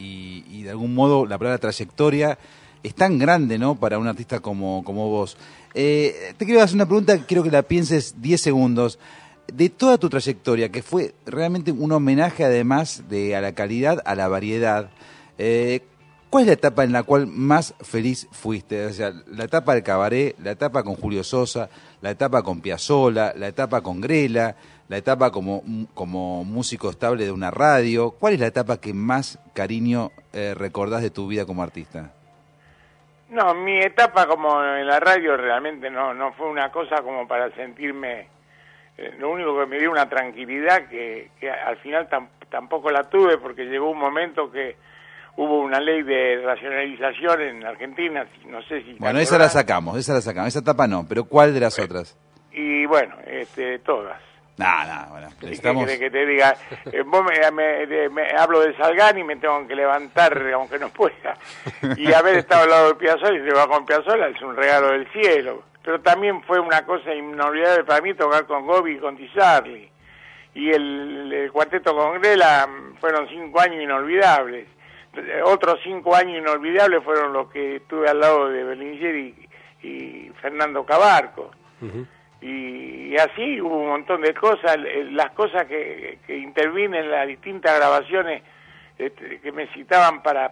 y de algún modo la palabra trayectoria es tan grande, ¿no?, para un artista como vos. Te quiero hacer una pregunta, quiero que la pienses 10 segundos. De toda tu trayectoria, que fue realmente un homenaje además a la calidad, a la variedad, ¿cuál es la etapa en la cual más feliz fuiste? O sea, la etapa del cabaret, la etapa con Julio Sosa, la etapa con Piazzolla, la etapa con Grela, la etapa como músico estable de una radio. ¿Cuál es la etapa que más cariño recordás de tu vida como artista? No, mi etapa como en la radio realmente no fue una cosa como para sentirme... lo único que me dio una tranquilidad que al final tampoco la tuve, porque llegó un momento que hubo una ley de racionalización en Argentina, no sé si... Bueno, esa la sacamos, esa etapa no, pero ¿cuál de las otras? Y bueno, todas. Bueno, necesitamos... ¿Qué que te diga? Vos me hablo de Salgani y me tengo que levantar aunque no pueda. Y haber estado al lado de Piazzolla y se va con Piazzolla es un regalo del cielo. Pero también fue una cosa inolvidable para mí tocar con Gobi y con Di Sarli. Y el cuarteto con Grela fueron 5 años inolvidables. Otros 5 años inolvidables fueron los que estuve al lado de Berlinguer y Fernando Cabarco. Uh-huh. Y así hubo un montón de cosas, las cosas que intervinen en las distintas grabaciones que me citaban para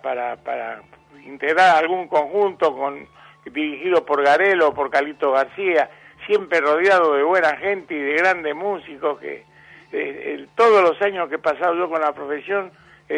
integrar algún conjunto dirigido por Garelo o por Calito García, siempre rodeado de buena gente y de grandes músicos que todos los años que he pasado yo con la profesión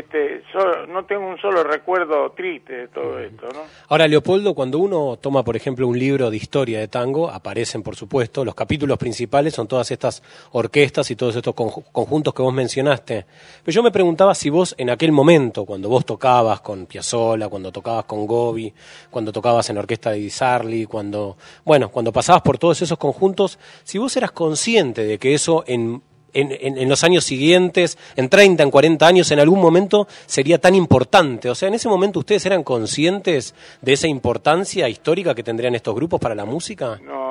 no tengo un solo recuerdo triste de todo esto, ¿no? Ahora, Leopoldo, cuando uno toma, por ejemplo, un libro de historia de tango, aparecen, por supuesto, los capítulos principales son todas estas orquestas y todos estos conjuntos que vos mencionaste. Pero yo me preguntaba si vos, en aquel momento, cuando vos tocabas con Piazzolla, cuando tocabas con Gobi, cuando tocabas en la orquesta de Di Sarli, cuando pasabas por todos esos conjuntos, si vos eras consciente de que eso en los años siguientes, en 30, en 40 años, en algún momento sería tan importante. O sea, en ese momento ustedes eran conscientes de esa importancia histórica que tendrían estos grupos para la música. No.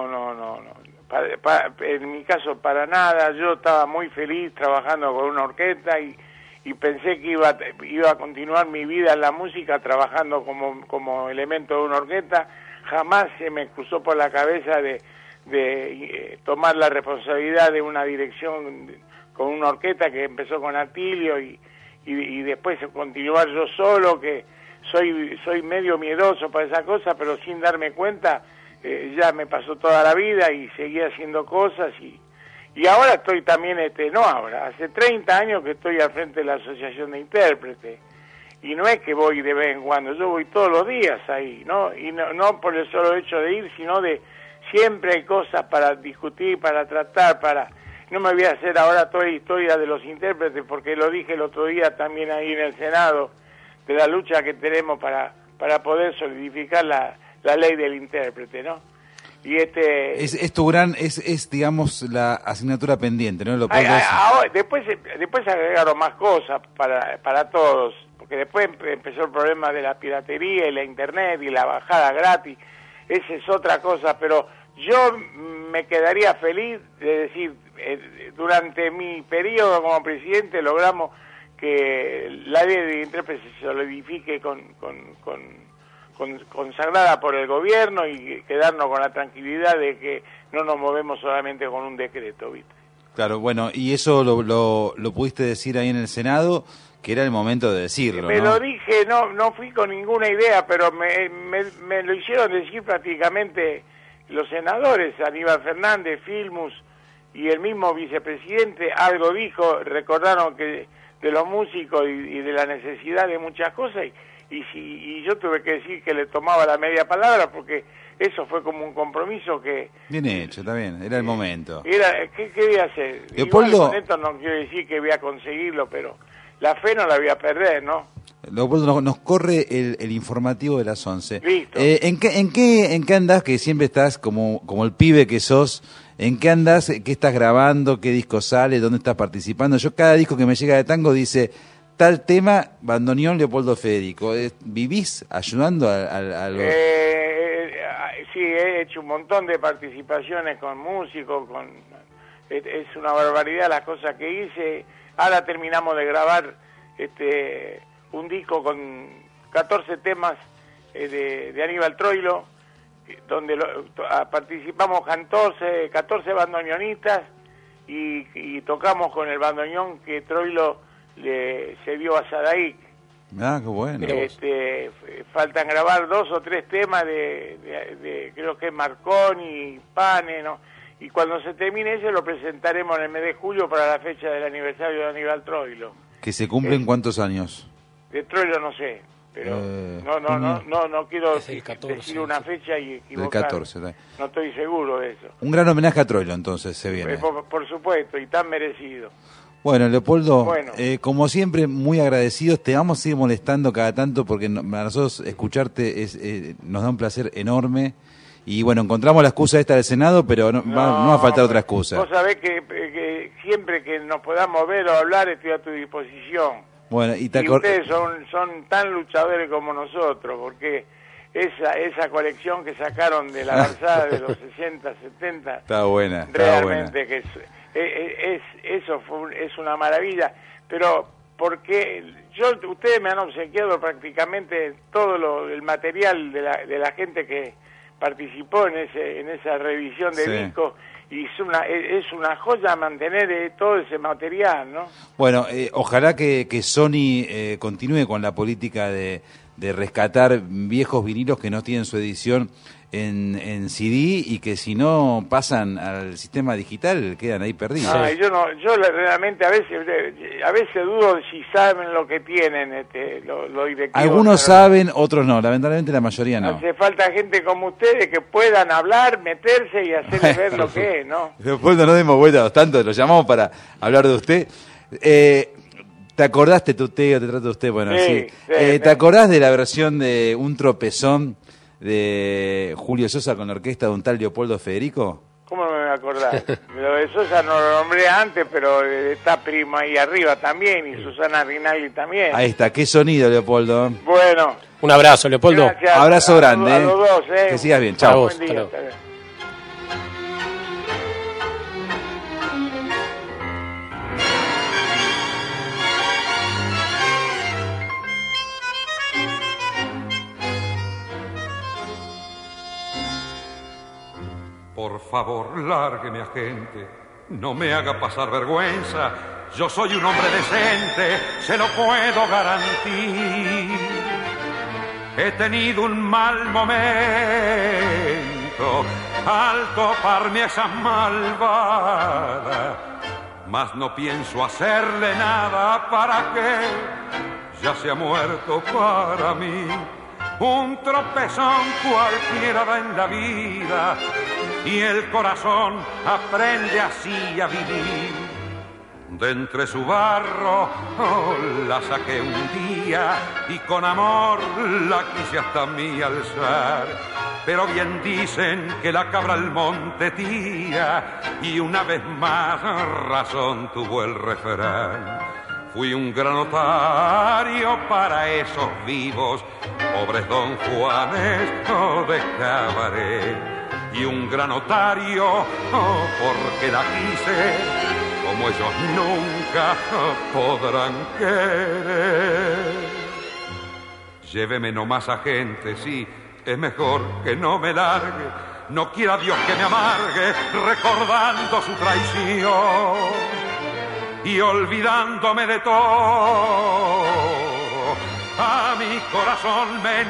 En mi caso, para nada. Yo estaba muy feliz trabajando con una orquesta y pensé que iba a continuar mi vida en la música trabajando como elemento de una orquesta. Jamás se me cruzó por la cabeza de tomar la responsabilidad de una dirección con una orquesta que empezó con Atilio y después continuar yo solo, que soy medio miedoso para esa cosa, pero sin darme cuenta ya me pasó toda la vida y seguí haciendo cosas y ahora estoy también, no ahora, hace 30 años que estoy al frente de la Asociación de Intérpretes y no es que voy de vez en cuando, yo voy todos los días ahí, ¿no? Y no por el solo hecho de ir, sino de siempre hay cosas para discutir, para tratar, no me voy a hacer ahora toda la historia de los intérpretes porque lo dije el otro día también ahí en el Senado, de la lucha que tenemos para poder solidificar la ley del intérprete, ¿no? Y es tu gran, es digamos la asignatura pendiente, ¿no? Después agregaron más cosas para todos, porque después empezó el problema de la piratería y la internet y la bajada gratis, esa es otra cosa, pero yo me quedaría feliz de decir, durante mi periodo como presidente logramos que la ley de intérprete se solidifique consagrada por el gobierno y quedarnos con la tranquilidad de que no nos movemos solamente con un decreto, ¿viste? Claro, bueno, y eso lo pudiste decir ahí en el Senado, que era el momento de decirlo, Me ¿no? lo dije, no fui con ninguna idea, pero me lo hicieron decir prácticamente los senadores, Aníbal Fernández, Filmus y el mismo vicepresidente, algo dijo, recordaron que de los músicos y de la necesidad de muchas cosas y yo tuve que decir que le tomaba la media palabra porque eso fue como un compromiso que... Bien hecho, está bien, era el momento. ¿Qué voy a hacer? Leopoldo... Igual con esto no quiero decir que voy a conseguirlo, pero la fe no la voy a perder, ¿no? Leopoldo, nos corre el informativo de las 11. Listo. ¿En qué andás, que siempre estás como el pibe que sos? ¿En qué andás? ¿Qué estás grabando? ¿Qué disco sale? ¿Dónde estás participando? Yo cada disco que me llega de tango dice... Tal tema, bandoneón Leopoldo Federico. ¿Vivís ayudando a los...? Sí, he hecho un montón de participaciones con músicos, es una barbaridad las cosas que hice. Ahora terminamos de grabar un disco con 14 temas de Aníbal Troilo, donde participamos 14 bandoneonistas y tocamos con el bandoneón que Troilo se dio a Sadaik. Ah, qué bueno. Faltan grabar 2 o 3 temas de creo que Marconi, Pane, ¿no? Y cuando se termine ese lo presentaremos en el mes de julio para la fecha del aniversario de Aníbal Troilo. ¿Que se cumplen cuántos años? De Troilo no sé, pero no quiero decir una fecha y equivocar. Del 14, no estoy seguro de eso. Un gran homenaje a Troilo entonces se viene. Por supuesto, y tan merecido. Bueno, Leopoldo, como siempre, muy agradecidos. Te vamos a seguir molestando cada tanto porque para nosotros escucharte nos da un placer enorme. Y bueno, encontramos la excusa esta del Senado, pero no va a faltar otra excusa. Vos sabés que siempre que nos podamos ver o hablar estoy a tu disposición. Bueno, y ustedes son tan luchadores como nosotros, porque esa colección que sacaron de la avanzada de los 60, 70... Está buena, realmente que es una maravilla, pero porque ustedes me han obsequiado prácticamente todo el material de la gente que participó en esa revisión de discos y es una joya mantener todo ese material, ¿no? Bueno, ojalá que Sony continúe con la política de rescatar viejos vinilos que no tienen su edición en CD y que si no pasan al sistema digital quedan ahí perdidos. Yo realmente a veces dudo si saben lo que tienen los directivos. Algunos saben, otros no, lamentablemente la mayoría no. Hace falta gente como ustedes que puedan hablar, meterse y hacerles ver lo que es, ¿no? Después no demos vueltas tanto, lo llamamos para hablar de usted. ¿Te acordaste te trato de usted? Bueno, sí. ¿Te acordás de la versión de Un Tropezón de Julio Sosa con la orquesta de un tal Leopoldo Federico? ¿Cómo no me voy a acordar? Lo de Sosa no lo nombré antes, pero está Primo ahí arriba también y Susana Rinaldi también. Ahí está, qué sonido, Leopoldo. Bueno. Un abrazo, Leopoldo. Gracias. Abrazo grande. A los dos, Que sigas bien, chao. Buen día. Por favor, lárgueme, agente, no me haga pasar vergüenza. Yo soy un hombre decente, se lo puedo garantir. He tenido un mal momento al toparme a esa malvada, mas no pienso hacerle nada para que ya se ha muerto para mí. Un tropezón cualquiera da en la vida y el corazón aprende así a vivir. De entre su barro la saqué un día y con amor la quise hasta mí alzar. Pero bien dicen que la cabra al monte tira y una vez más razón tuvo el refrán. Fui un gran notario para esos vivos, pobres don Juanes de cabaret. Y un gran notario porque la quise, como ellos nunca podrán querer. Lléveme nomás, agente, sí, es mejor que no me largue. No quiera Dios que me amargue recordando su traición y olvidándome de todo, a mi corazón me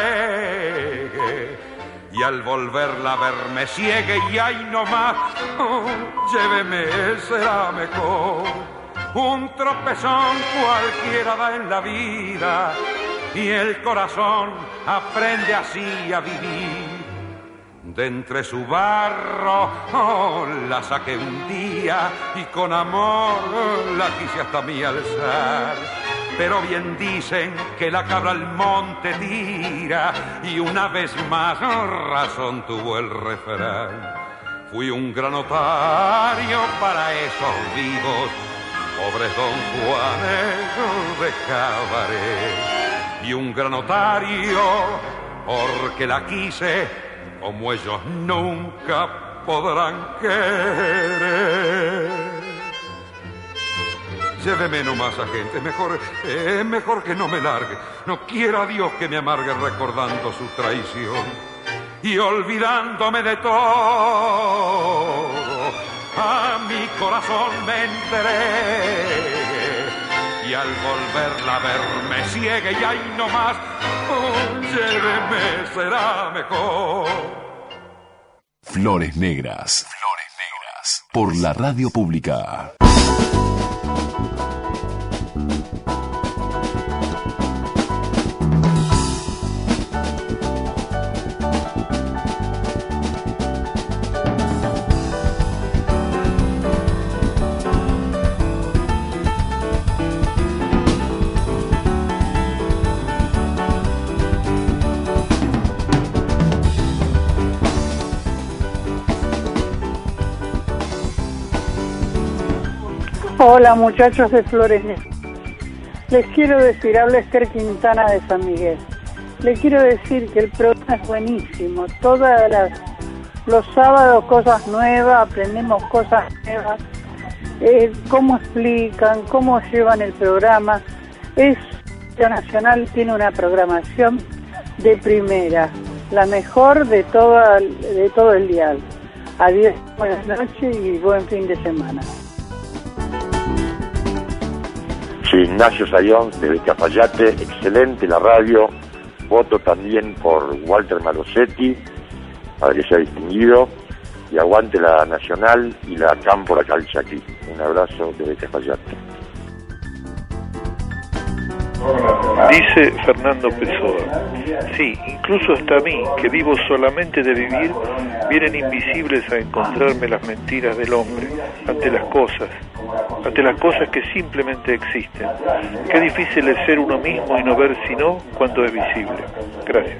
entregue. Y al volverla a ver me ciegue y ahí nomás, lléveme, será mejor. Un tropezón cualquiera da en la vida y el corazón aprende así a vivir. De entre su barro la saqué un día y con amor la quise hasta mí alzar. Pero bien dicen que la cabra al monte tira y una vez más razón tuvo el refrán. Fui un gran notario para esos vivos, pobres don Juanes de cabaret. Y un gran notario porque la quise, como ellos nunca podrán querer. Lléveme nomás, agente, mejor que no me largue. No quiera Dios que me amargue recordando su traición y olvidándome de todo, a mi corazón me entregue. Y al volverla a ver me ciegue y ahí nomás, lléveme, será mejor. Flores Negras. Por la radio pública. Hola muchachos de Flores Negras. Les quiero decir, habla Esther Quintana de San Miguel. Les quiero decir que el programa es buenísimo. Los sábados cosas nuevas, aprendemos cosas nuevas. Cómo explican, cómo llevan el programa. Radio Nacional tiene una programación de primera, la mejor de todo el dial. Adiós, buenas noches y buen fin de semana. Soy Ignacio Sayón, desde Cafayate, excelente la radio, voto también por Walter Malosetti, para que sea distinguido, y aguante la Nacional y la Cámpora Calchaquí. Un abrazo desde Cafayate. Dice Fernando Pessoa: sí, incluso hasta a mí, que vivo solamente de vivir, vienen invisibles a encontrarme las mentiras del hombre ante las cosas que simplemente existen. Qué difícil es ser uno mismo y no ver sino cuando es visible. Gracias.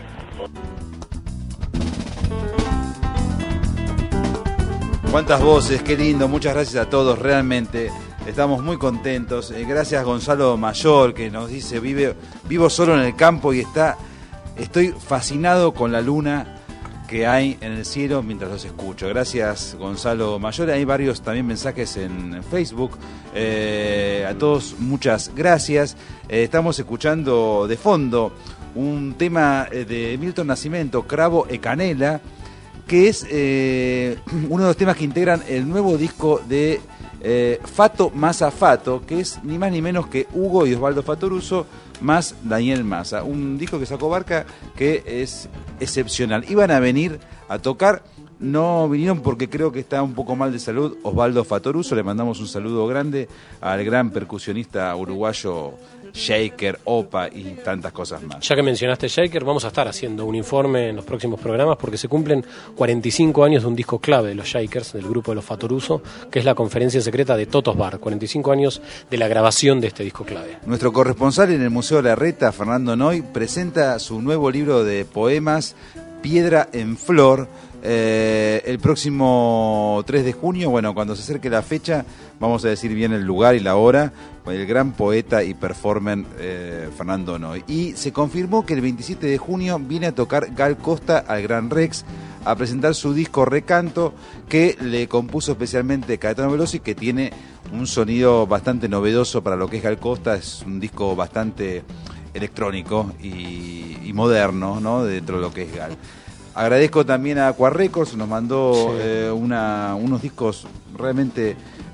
Cuántas voces, qué lindo, muchas gracias a todos, realmente. Estamos muy contentos. Gracias Gonzalo Mayor, que nos dice, vivo solo en el campo y estoy fascinado con la luna que hay en el cielo mientras los escucho. Gracias Gonzalo Mayor. Hay varios también mensajes en Facebook. A todos muchas gracias. Estamos escuchando de fondo un tema de Milton Nascimento, Cravo e Canela, que es uno de los temas que integran el nuevo disco de Fato más Afato, que es ni más ni menos que Hugo y Osvaldo Fattoruso más Daniel Massa, un disco que sacó Barca que es excepcional. Iban a venir a tocar, no vinieron porque creo que está un poco mal de salud Osvaldo Fattoruso. Le mandamos un saludo grande al gran percusionista uruguayo Shaker, Opa y tantas cosas más. Ya que mencionaste Shaker, vamos a estar haciendo un informe en los próximos programas porque se cumplen 45 años de un disco clave de los Shakers, del grupo de los Fattoruso, que es la conferencia secreta de Totos Bar. 45 años de la grabación de este disco clave. Nuestro corresponsal en el Museo Larreta, Fernando Noy, presenta su nuevo libro de poemas, Piedra en Flor, el próximo 3 de junio. Bueno, cuando se acerque la fecha vamos a decir bien el lugar y la hora. El gran poeta y performer Fernando Noy. Y se confirmó que el 27 de junio viene a tocar Gal Costa al Gran Rex a presentar su disco Recanto, que le compuso especialmente Caetano Veloso y que tiene un sonido bastante novedoso para lo que es Gal Costa. Es un disco bastante electrónico y moderno, ¿no?, dentro de lo que es Gal. Agradezco también a Aqua Records, nos mandó unos discos realmente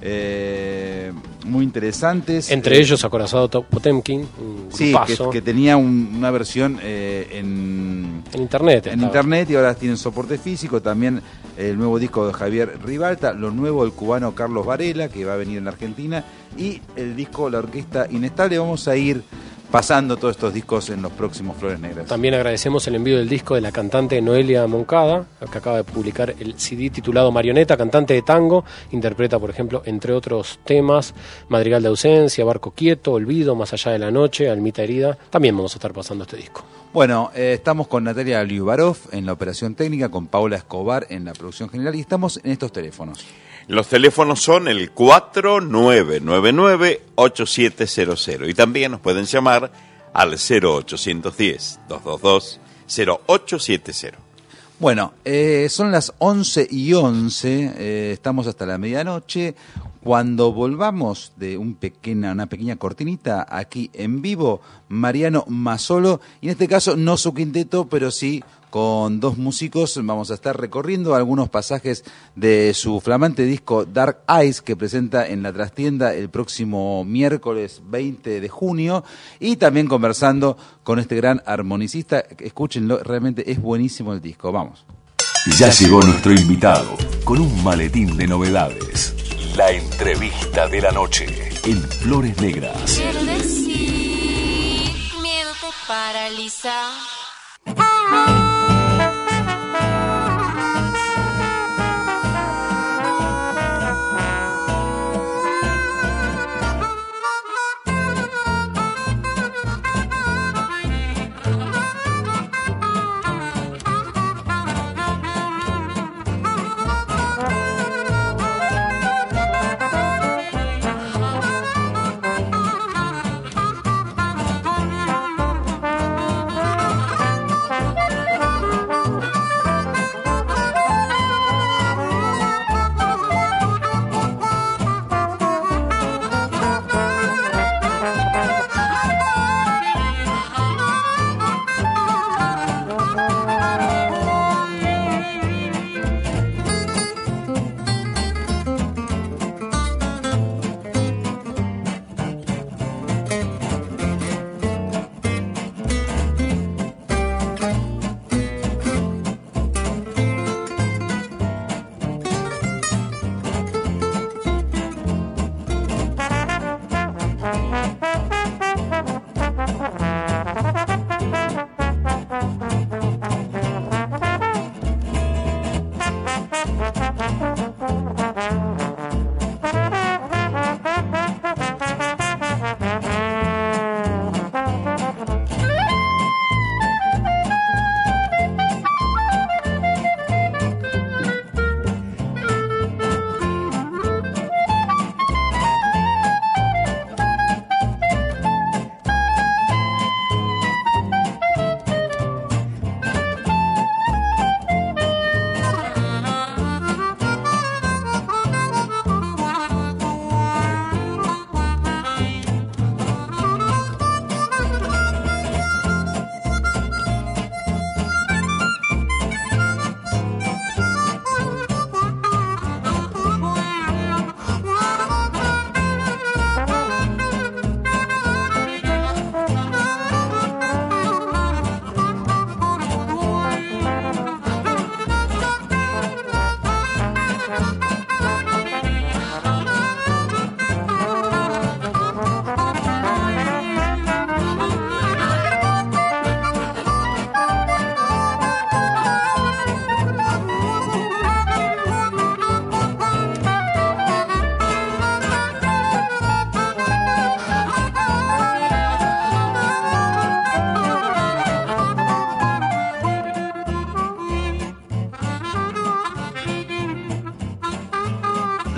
muy interesantes. Entre ellos Acorazado Potemkin, un grupazo. Que tenía una versión en internet. En internet y ahora tienen soporte físico. También el nuevo disco de Javier Ribalta, lo nuevo del cubano Carlos Varela, que va a venir en la Argentina, y el disco La Orquesta Inestable. Vamos a ir pasando todos estos discos en los próximos Flores Negras. También agradecemos el envío del disco de la cantante Noelia Moncada, que acaba de publicar el CD titulado Marioneta, cantante de tango. Interpreta, por ejemplo, entre otros temas, Madrigal de Ausencia, Barco Quieto, Olvido, Más allá de la noche, Almita Herida. También vamos a estar pasando este disco. Bueno, estamos con Natalia Liubarov en la operación técnica, con Paula Escobar en la producción general y estamos en estos teléfonos. Los teléfonos son el 4999-8700 y también nos pueden llamar al 0810-222-0870. Bueno, son las 11:11, estamos hasta la medianoche. Cuando volvamos de una pequeña cortinita aquí en vivo, Mariano Mazzolo, y en este caso no su quinteto, pero sí con dos músicos, vamos a estar recorriendo algunos pasajes de su flamante disco Dark Eyes, que presenta en la trastienda el próximo miércoles 20 de junio, y también conversando con este gran armonicista. Escúchenlo, realmente es buenísimo el disco. Vamos. Ya llegó nuestro invitado con un maletín de novedades. La entrevista de la noche en Flores Negras. Quiero decir, miedo te paraliza.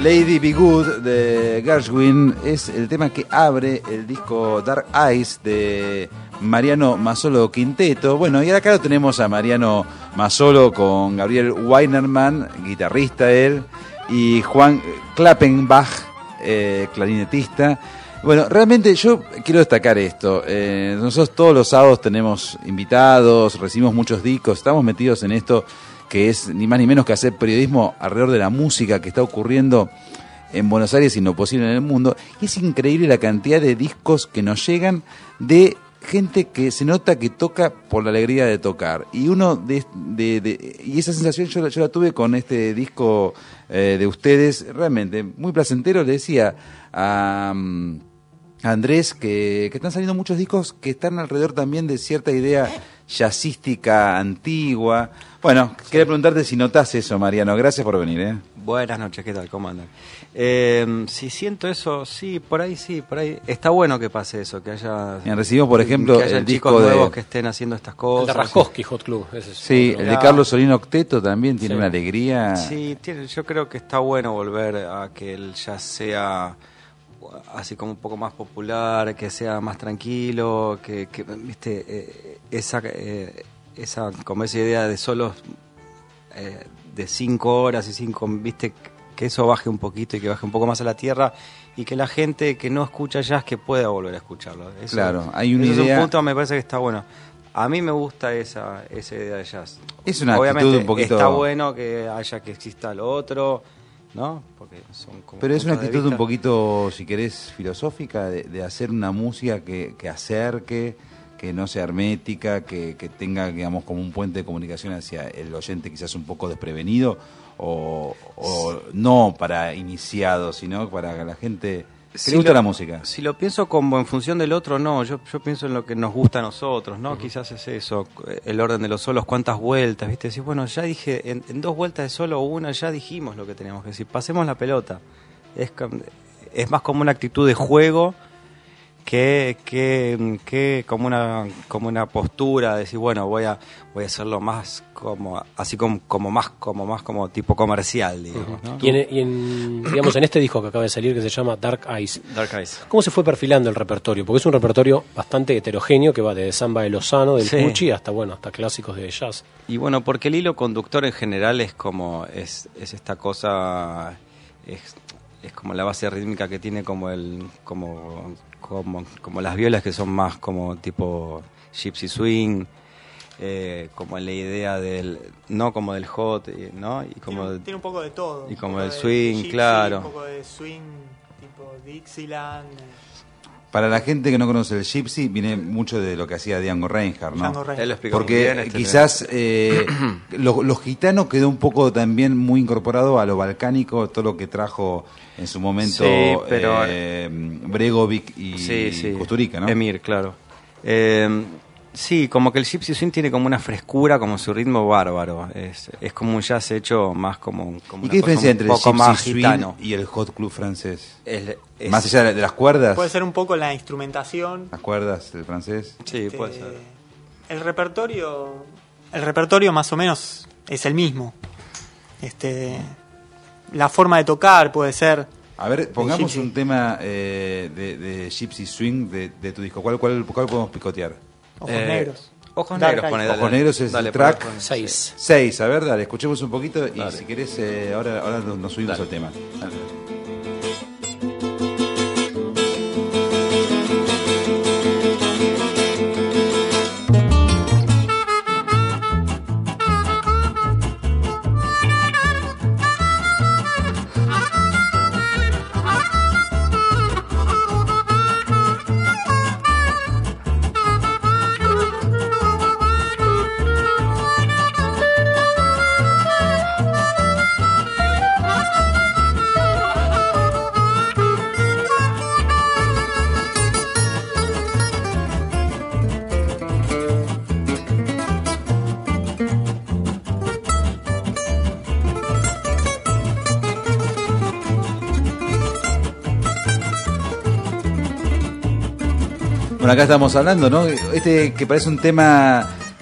Lady Be Good de Gershwin es el tema que abre el disco Dark Eyes de Mariano Mazzolo Quinteto. Bueno, y acá lo tenemos a Mariano Mazzolo con Gabriel Weinerman, guitarrista él, y Juan Klappenbach, clarinetista. Bueno, realmente yo quiero destacar esto. Nosotros todos los sábados tenemos invitados, recibimos muchos discos, estamos metidos en esto que es ni más ni menos que hacer periodismo alrededor de la música que está ocurriendo en Buenos Aires y no posible en el mundo. Y es increíble la cantidad de discos que nos llegan de gente que se nota que toca por la alegría de tocar. Y uno y esa sensación yo la tuve con este disco de ustedes, realmente muy placentero. Le decía a Andrés que están saliendo muchos discos que están alrededor también de cierta idea jazzística antigua. Bueno, quería preguntarte si notás eso, Mariano. Gracias por venir. Buenas noches, ¿qué tal? ¿Cómo andan? Si siento eso, sí, por ahí. Está bueno que pase eso, que haya... Recibimos, por ejemplo, que haya el chicos disco nuevos que estén haciendo estas cosas. El de Raskowski Hot Club. Ese es sí, otro. El de Carlos Solino Octeto también tiene una alegría. Sí, yo creo que está bueno volver a que el jazz sea así como un poco más popular, que sea más tranquilo, que viste, esa como esa idea de solos de 5 horas y 5, viste, que eso baje un poquito y que baje un poco más a la tierra y que la gente que no escucha jazz que pueda volver a escucharlo. Eso, claro, hay una eso idea. Es un punto, me parece que está bueno. A mí me gusta esa idea de jazz. Es una Obviamente, actitud un poquito. Está bueno que exista lo otro, ¿no? Porque son como. Pero es una actitud vista un poquito, si querés, filosófica de hacer una música que acerque, que no sea hermética, que tenga, digamos, como un puente de comunicación hacia el oyente quizás un poco desprevenido, o no para iniciados, sino para que la gente que le gusta la música. Si lo pienso como en función del otro, no, yo pienso en lo que nos gusta a nosotros, ¿no? Quizás es eso, el orden de los solos, cuántas vueltas, ¿viste? Decís, bueno, ya dije, en 2 vueltas de solo una ya dijimos lo que teníamos que decir, pasemos la pelota. Es más como una actitud de juego que como una postura de decir, bueno, voy a hacerlo más como así como más tipo comercial, digamos, ¿no? Y digamos, en este disco que acaba de salir, que se llama Dark Eyes, ¿cómo se fue perfilando el repertorio? Porque es un repertorio bastante heterogéneo que va desde samba de Lozano, del Pucci, hasta clásicos de jazz. Y bueno, porque el hilo conductor en general es como es esta cosa, es como la base rítmica que tiene como las violas, que son más como tipo gypsy swing, como la idea del, no como del hot, ¿no? Y como tiene un poco de todo. Y como del swing, gypsy, claro. Un poco de swing tipo Dixieland. Para la gente que no conoce el gypsy, viene mucho de lo que hacía Django Reinhardt, ¿no? Django Reinhardt. Él lo explicó porque muy bien, quizás los gitanos quedó un poco también muy incorporado a lo balcánico, todo lo que trajo en su momento Bregovic y Kusturica, ¿no? Emir, claro. Sí, como que el gypsy swing tiene como una frescura, como su ritmo bárbaro. Es como un jazz hecho más como ¿Y qué diferencia entre el gypsy swing y el hot club francés? Más allá de las cuerdas. Puede ser un poco la instrumentación. Las cuerdas del francés. Sí, puede ser. El repertorio más o menos es el mismo. La forma de tocar puede ser. A ver, pongamos un tema de gypsy swing de tu disco. ¿Cuál podemos picotear? Ojos negros. Ojos negros, Ojos negros es el track 6. 6, a ver, dale, escuchemos un poquito y si querés, ahora nos subimos al tema. Dale. Bueno, acá estamos hablando, ¿no? Que parece un tema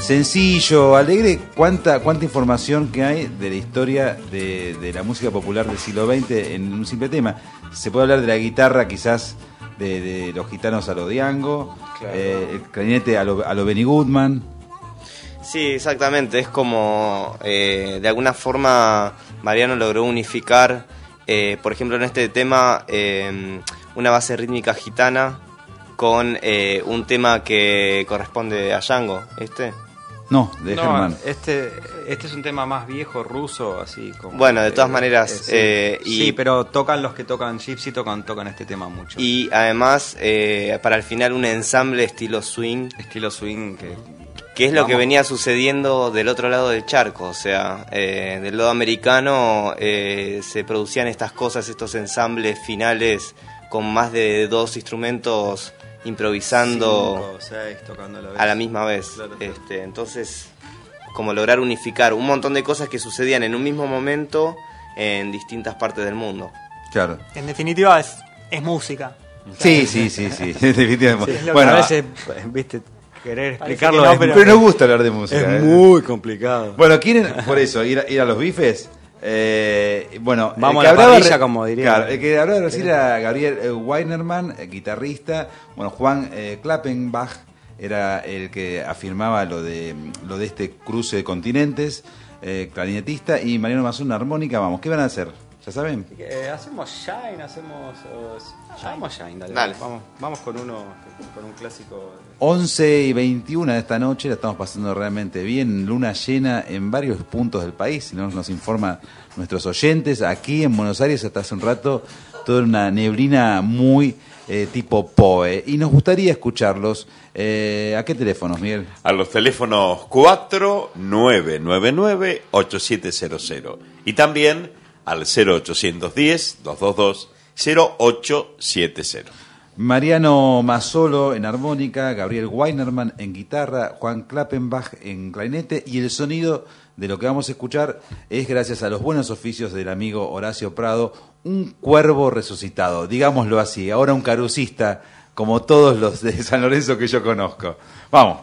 sencillo, alegre. Cuánta información que hay de la historia de la música popular del siglo XX en un simple tema. Se puede hablar de la guitarra, quizás de los gitanos a lo Diango, claro. El clarinete a lo Benny Goodman. Sí, exactamente. Es como, de alguna forma, Mariano logró unificar, por ejemplo, en este tema, una base rítmica gitana con un tema que corresponde a Django, No, de Germán. Este es un tema más viejo, ruso, así como... Bueno, de todas maneras... sí, pero tocan los que tocan Gypsy, tocan este tema mucho. Y además, para el final, un ensamble estilo swing. Estilo swing que es lo que venía sucediendo del otro lado del charco. O sea, del lado americano se producían estas cosas, estos ensambles finales con más de 2 instrumentos improvisando 5, 6, tocando a la misma vez. Claro. Entonces, como lograr unificar un montón de cosas que sucedían en un mismo momento en distintas partes del mundo. Claro. En definitiva es música. Sí. Definitivamente. Sí, bueno, a veces, viste, querer explicarlo no, pero nos gusta hablar de música. Es muy complicado. Bueno, ¿quieren por eso ir a los bifes? Bueno, vamos a la parrilla, como diría. Claro, el que hablaba recién era Gabriel Weinerman, guitarrista. Bueno, Juan Klappenbach era el que afirmaba lo de este cruce de continentes, clarinetista, y Mariano Mazón, armónica. Vamos, ¿qué van a hacer? ¿Ya saben? Hacemos Shine, hagamos Shine, dale. Vamos con un clásico. 11:21 de esta noche, la estamos pasando realmente bien, luna llena en varios puntos del país, si no nos informan nuestros oyentes. Aquí en Buenos Aires hasta hace un rato toda una neblina muy tipo POE, y nos gustaría escucharlos. ¿A qué teléfonos, Miguel? A los teléfonos 4999-8700 y también al 0810-222-0870. Mariano Mazzolo en armónica, Gabriel Weinerman en guitarra, Juan Klappenbach en clarinete, y el sonido de lo que vamos a escuchar es gracias a los buenos oficios del amigo Horacio Prado, un cuervo resucitado, digámoslo así, ahora un carucista, como todos los de San Lorenzo que yo conozco. Vamos.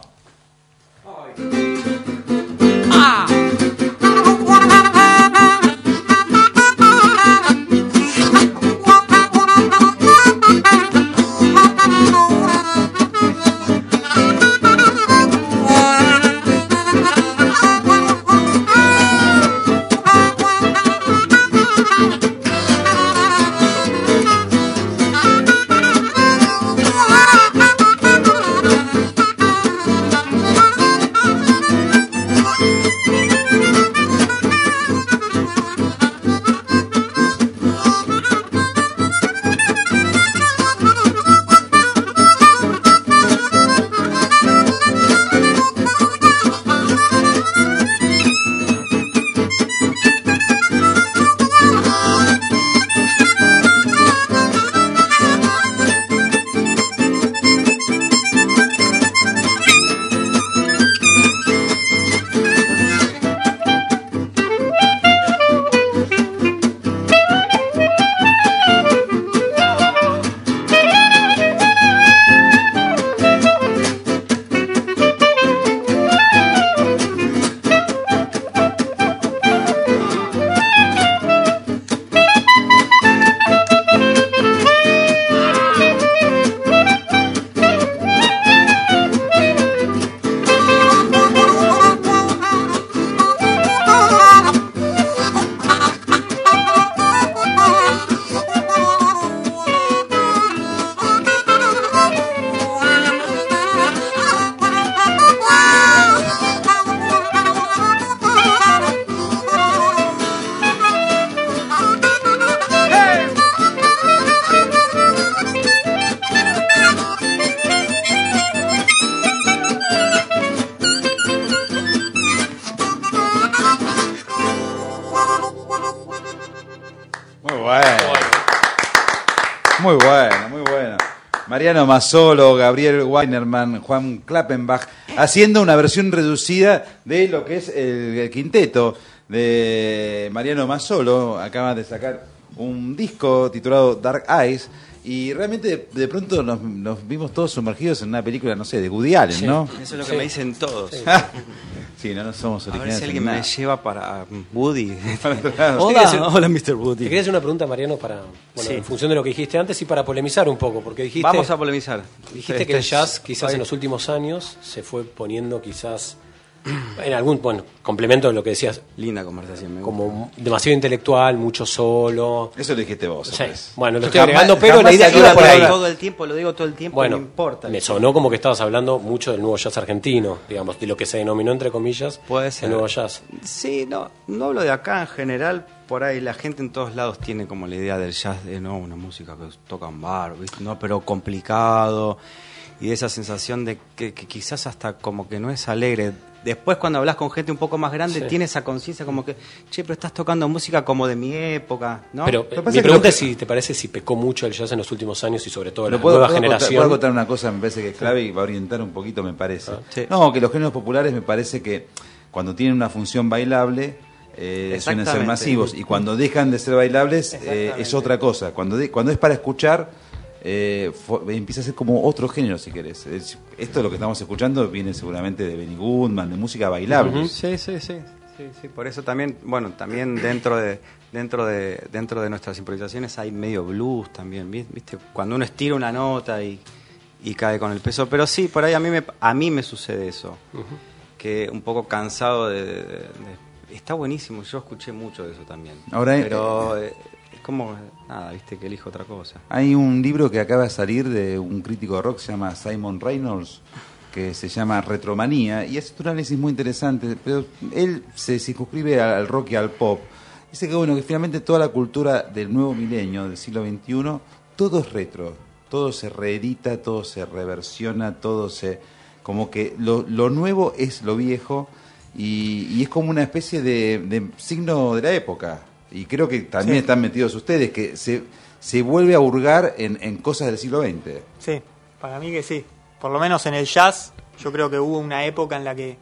Muy bueno. Mariano Mazzolo, Gabriel Weinerman, Juan Klappenbach, haciendo una versión reducida de lo que es el quinteto de Mariano Mazzolo. Acaba de sacar un disco titulado Dark Eyes, Y realmente de pronto nos vimos todos sumergidos en una película, no sé, de Woody Allen, ¿no? Eso es lo que me dicen todos. Sí, no somos A ver originales. si alguien me lleva para Woody. Hola, Mr. Woody. Te quería hacer una pregunta, Mariano, en función de lo que dijiste antes y para polemizar un poco, porque dijiste... Vamos a polemizar. Dijiste que el jazz quizás en los últimos años se fue poniendo quizás en algún complemento de lo que decías. Linda conversación. Como demasiado intelectual, mucho solo. Eso lo dijiste vos. Sí. Bueno, lo estoy agregando, pero la idea iba por ahí. Lo digo todo el tiempo, bueno, no importa. Me sonó como que estabas hablando mucho del nuevo jazz argentino, digamos, de lo que se denominó entre comillas Puede ser. el nuevo jazz. Sí, no hablo de acá en general. Por ahí la gente en todos lados tiene como la idea del jazz de una música que toca en bar, ¿viste? No, pero complicado, y de esa sensación de que quizás hasta como que no es alegre. Después cuando hablas con gente un poco más grande tiene esa conciencia como que, che, pero estás tocando música como de mi época, ¿no? Pero mi pregunta es si te parece si pecó mucho el jazz en los últimos años y sobre todo la nueva generación. Puedo contar una cosa, me parece que es clave y va a orientar un poquito, me parece. No, que los géneros populares me parece que cuando tienen una función bailable suelen ser masivos, y cuando dejan de ser bailables es otra cosa. Cuando es para escuchar empieza a ser como otro género, si querés. Esto es lo que estamos escuchando, viene seguramente de Benny Goodman, de música bailable. Sí, por eso también, también dentro de nuestras improvisaciones hay medio blues también, ¿viste? Cuando uno estira una nota y cae con el peso, pero sí, por ahí a mí me sucede eso, que un poco cansado de está buenísimo, yo escuché mucho de eso también. Ahora, pero es como, viste, que elijo otra cosa. Hay un libro que acaba de salir de un crítico de rock, se llama Simon Reynolds, que se llama Retromanía, y hace un análisis muy interesante, pero él se circunscribe al rock y al pop. Dice que finalmente toda la cultura del nuevo milenio, del siglo XXI, todo es retro, todo se reedita, todo se reversiona, como que lo nuevo es lo viejo, y es como una especie de signo de la época. Y creo que también están metidos ustedes, que se vuelve a hurgar en cosas del siglo XX. Sí, para mí que sí. Por lo menos en el jazz, yo creo que hubo una época en la que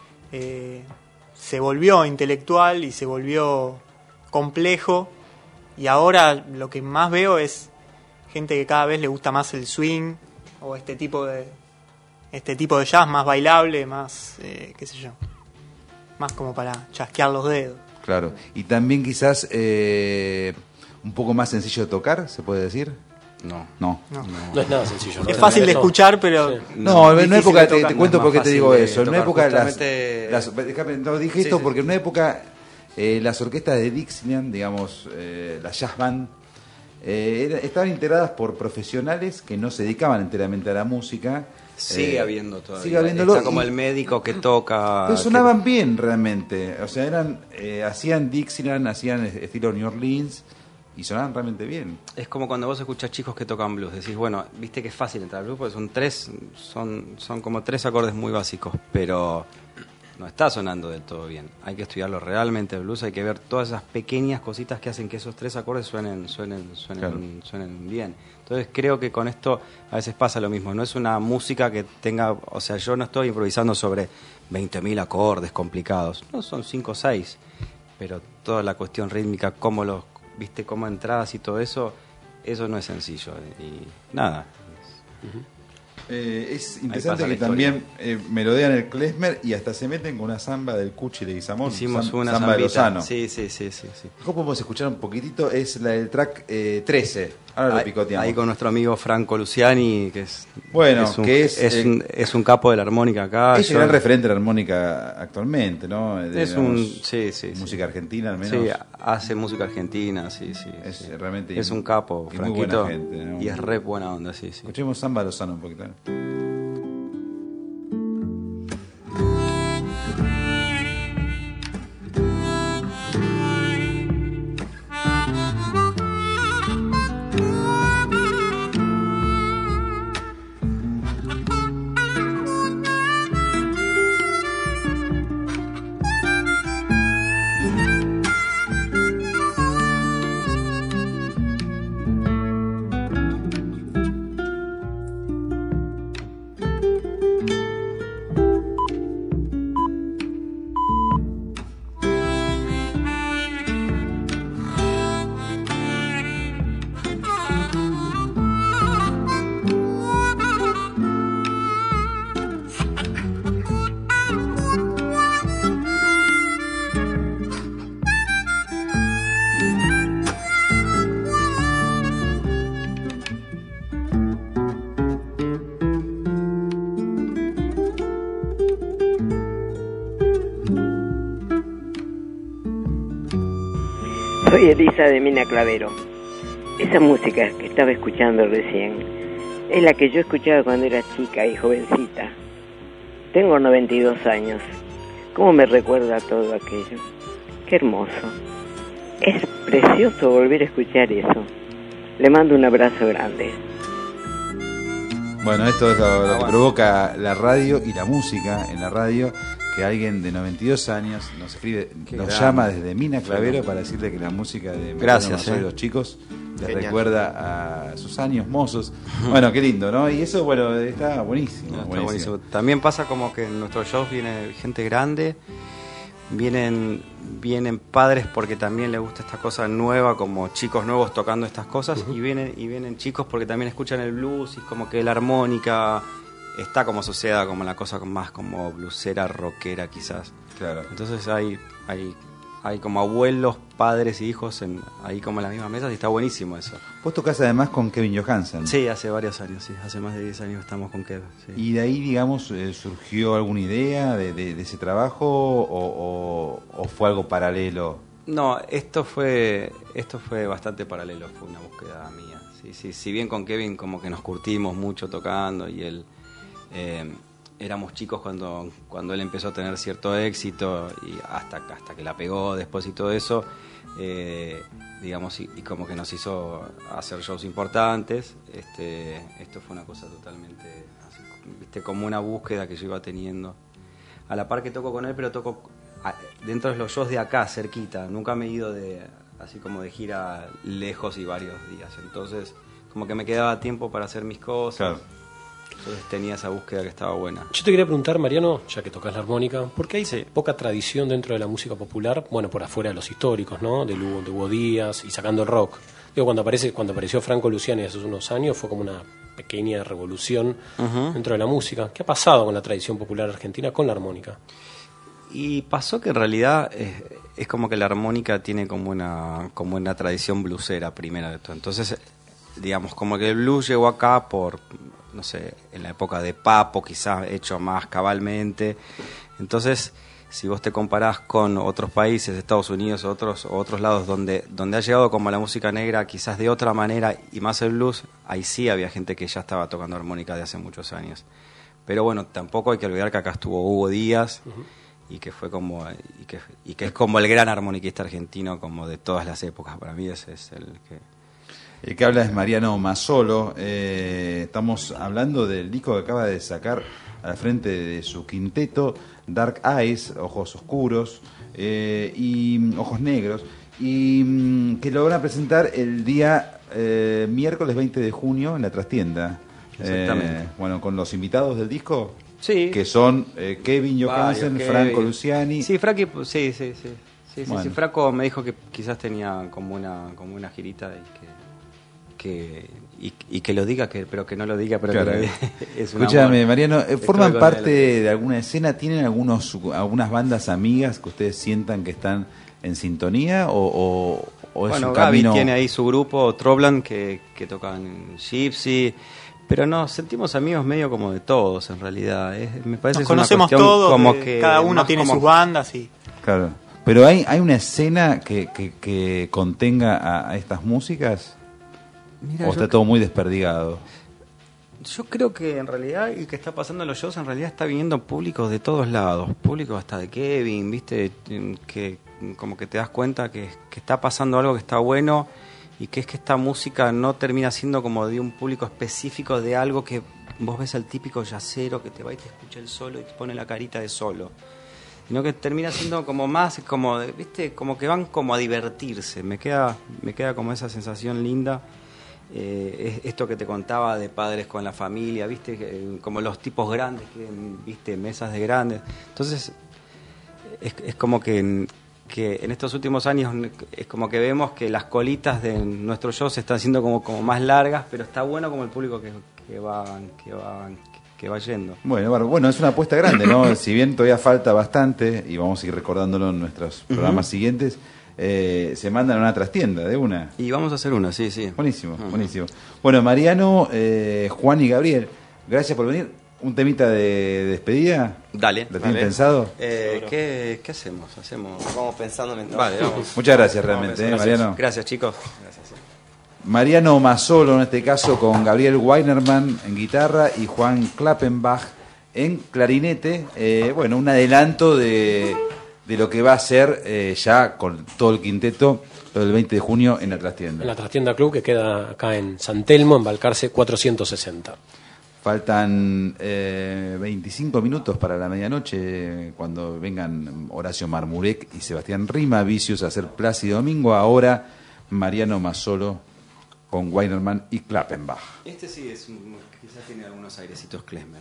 se volvió intelectual y se volvió complejo. Y ahora lo que más veo es gente que cada vez le gusta más el swing o este tipo de jazz más bailable, más, qué sé yo, más como para chasquear los dedos. Claro, y también quizás un poco más sencillo de tocar, ¿se puede decir? No es nada sencillo. Es fácil de escuchar, pero... No, en una época, te cuento por qué te digo eso. En una época, dije esto porque en una época las orquestas de Dixieland, digamos, la jazz band, estaban integradas por profesionales que no se dedicaban enteramente a la música. Sigue habiendo todavía. Sigue habiéndolo. Está como el médico que toca. Pero sonaban bien realmente. O sea, hacían Dixieland, hacían estilo New Orleans y sonaban realmente bien. Es como cuando vos escuchás chicos que tocan blues. Decís, bueno, viste que es fácil entrar al blues porque son como 3 acordes muy básicos, pero no está sonando del todo bien. Hay que estudiarlo realmente el blues, hay que ver todas esas pequeñas cositas que hacen que esos 3 acordes suenen bien. Entonces creo que con esto a veces pasa lo mismo. No es una música que tenga, o sea, yo no estoy improvisando sobre 20.000 acordes complicados. No, son 5 o 6. Pero toda la cuestión rítmica, cómo entradas y todo eso no es sencillo. Y nada. Es interesante que también melodean el klezmer y hasta se meten con una samba del Cuchi de Guizamón. Hicimos una samba de Lozano. Sí. ¿Cómo podemos escuchar un poquitito? Es la del track 13. Ahora lo picoteamos. Ahí con nuestro amigo Franco Luciani, que es un capo de la armónica acá. Es el gran referente de la armónica actualmente, ¿no? Música argentina al menos. Sí, hace música argentina, sí. Realmente es un capo, Franquito. Muy buena gente, ¿no? Y es re buena onda, sí. Escuchemos samba de Lozano un poquito. Soy Elisa de Mina Clavero. Esa música que estaba escuchando recién es la que yo escuchaba cuando era chica y jovencita. Tengo 92 años. ¿Cómo me recuerda todo aquello? Qué hermoso. Es precioso volver a escuchar eso. Le mando un abrazo grande. Bueno, esto es lo que provoca la radio y la música en la radio, que alguien de 92 años nos escribe, nos llama desde Mina Clavero para decirle que la música de Gracias, los chicos les recuerda a sus años mozos. Bueno, qué lindo, ¿no? Y eso, bueno, está buenísimo. Está buenísimo. También pasa como que en nuestros shows viene gente grande, vienen padres porque también les gusta esta cosa nueva, como chicos nuevos tocando estas cosas, y vienen chicos porque también escuchan el blues y como que la armónica está como asociada como la cosa más como bluesera, rockera quizás. Claro. Entonces hay como abuelos, padres y hijos ahí como en las mismas mesas y está buenísimo eso. Vos tocás además con Kevin Johansen. Sí, hace varios años, sí. Hace más de 10 años estamos con Kevin. Sí. ¿Y de ahí, digamos, surgió alguna idea de ese trabajo o fue algo paralelo? No, esto fue bastante paralelo, fue una búsqueda mía. Sí. Si bien con Kevin como que nos curtimos mucho tocando y él... éramos chicos cuando él empezó a tener cierto éxito y hasta que la pegó después y todo eso, digamos, y como que nos hizo hacer shows importantes. Esto fue una cosa totalmente así, ¿viste? Como una búsqueda que yo iba teniendo a la par que toco con él, pero toco dentro de los shows de acá cerquita, nunca me he ido así como de gira lejos y varios días, entonces como que me quedaba tiempo para hacer mis cosas. Claro. Entonces tenía esa búsqueda que estaba buena. Yo te quería preguntar, Mariano, ya que tocas la armónica, ¿por qué hay poca tradición dentro de la música popular? Bueno, por afuera de los históricos, ¿no? De Hugo Díaz y sacando el rock. Digo, cuando apareció Franco Luciani hace unos años, fue como una pequeña revolución dentro de la música. ¿Qué ha pasado con la tradición popular argentina con la armónica? Y pasó que en realidad es como que la armónica tiene como una tradición bluesera primera de todo. Entonces, digamos, como que el blues llegó acá por... no sé, en la época de Papo, quizás hecho más cabalmente. Entonces, si vos te comparás con otros países, Estados Unidos o otros lados donde ha llegado como la música negra, quizás de otra manera, y más el blues, ahí sí había gente que ya estaba tocando armónica de hace muchos años. Pero bueno, tampoco hay que olvidar que acá estuvo Hugo Díaz, y que fue como y que es como el gran armoniquista argentino como de todas las épocas. Para mí ese es el que... El que habla es Mariano Mazzolo. Estamos hablando del disco que acaba de sacar al frente de su quinteto, Dark Eyes, Ojos Oscuros, y Ojos Negros, y que lo van a presentar el día miércoles 20 de junio en la trastienda. Exactamente. Bueno, con los invitados del disco, sí, que son Kevin Johansen, Franco Luciani. Sí, Frankie, sí. Bueno. Sí, Franco me dijo que quizás tenía como una girita y que lo diga, pero que no lo diga, pero claro. Que es un Escúchame, amor. Mariano, ¿forman parte de alguna escena? ¿Tienen algunas bandas amigas que ustedes sientan que están en sintonía o es bueno, un Gaby camino? tiene ahí su grupo, Trobland, que tocan Gypsy, pero nos sentimos amigos medio como de todos en realidad. Me parece nos conocemos todos, como que cada uno tiene sus bandas y... Claro, pero hay una escena que contenga a estas músicas. Mira, ¿O está todo muy desperdigado? Yo creo que en realidad el que está pasando en los shows en realidad está viniendo públicos de todos lados, públicos hasta de Kevin, viste, que como que te das cuenta que está pasando algo que está bueno y que es que esta música no termina siendo como de un público específico de algo que vos ves al típico yacero que te va y te escucha el solo y te pone la carita de solo, sino que termina siendo como más, como viste, como que van como a divertirse. Me queda como esa sensación linda. Esto que te contaba de padres con la familia, viste, como los tipos grandes, viste, mesas de grandes. Entonces es como que en estos últimos años es como que vemos que las colitas de nuestros shows se están haciendo como más largas, pero está bueno como el público que va yendo. Bueno, es una apuesta grande, ¿no? Si bien todavía falta bastante y vamos a ir recordándolo en nuestros programas siguientes. Se mandan a una trastienda de una. Y vamos a hacer una, sí. Buenísimo, buenísimo. Bueno, Mariano, Juan y Gabriel, gracias por venir. ¿Un temita de despedida? Dale. ¿Lo tienen pensado? ¿Qué hacemos? Vamos pensando mientras. Vale, vamos. Muchas gracias realmente, Mariano. Gracias, chicos. Mariano Mazzolo, en este caso, con Gabriel Weinerman en guitarra y Juan Klappenbach en clarinete. Bueno, un adelanto de lo que va a ser ya con todo el quinteto lo del 20 de junio en la Trastienda. En la Trastienda Club, que queda acá en San Telmo, en Balcarce 460. Faltan 25 minutos para la medianoche, cuando vengan Horacio Marmurek y Sebastián Rima Vicios a hacer Plácido Domingo. Ahora Mariano Mazzolo con Weinerman y Klappenbach. Este sí es quizás tiene algunos airecitos klezmer.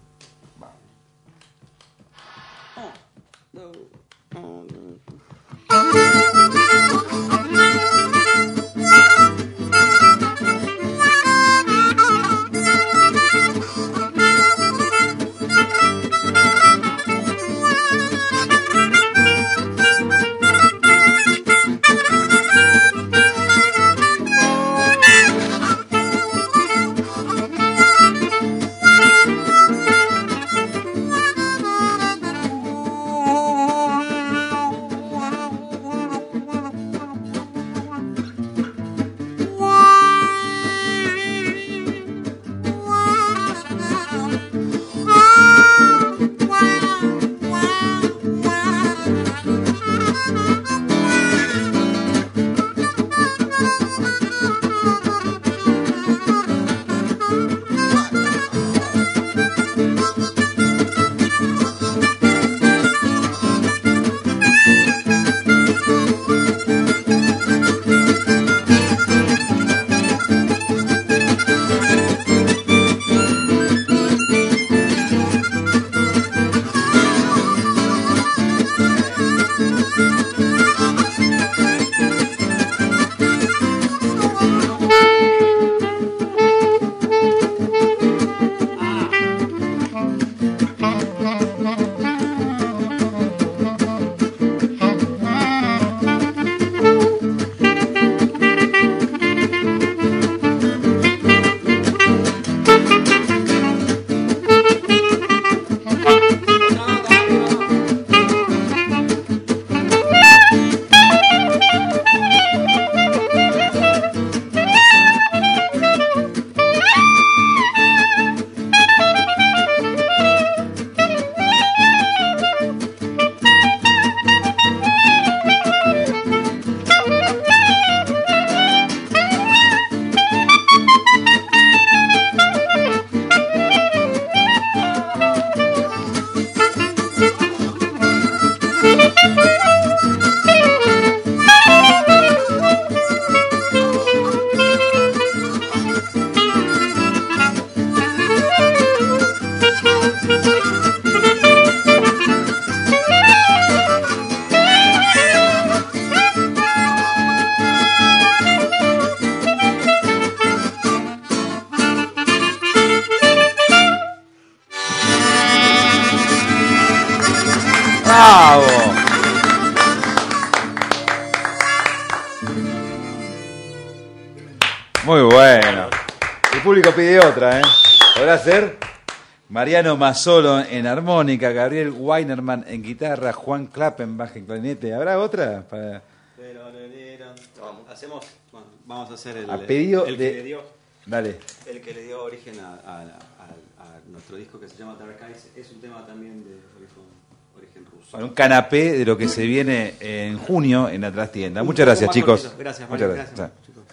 ¡Bravo! Muy bueno. El público pide otra, ¿eh? ¿Podrá ser? Mariano Mazzolo en armónica, Gabriel Weinerman en guitarra, Juan Klappenbach en clarinete. ¿Habrá otra? Vamos a hacer el pedido el de... que le dio. Dale. El que le dio origen a nuestro disco, que se llama Dark Eyes, es un tema también de origen ruso. Bueno, un canapé de lo que se viene en junio en la Trastienda. Muchas gracias, chicos. Gracias, Muchas Mario, gracias. chicos.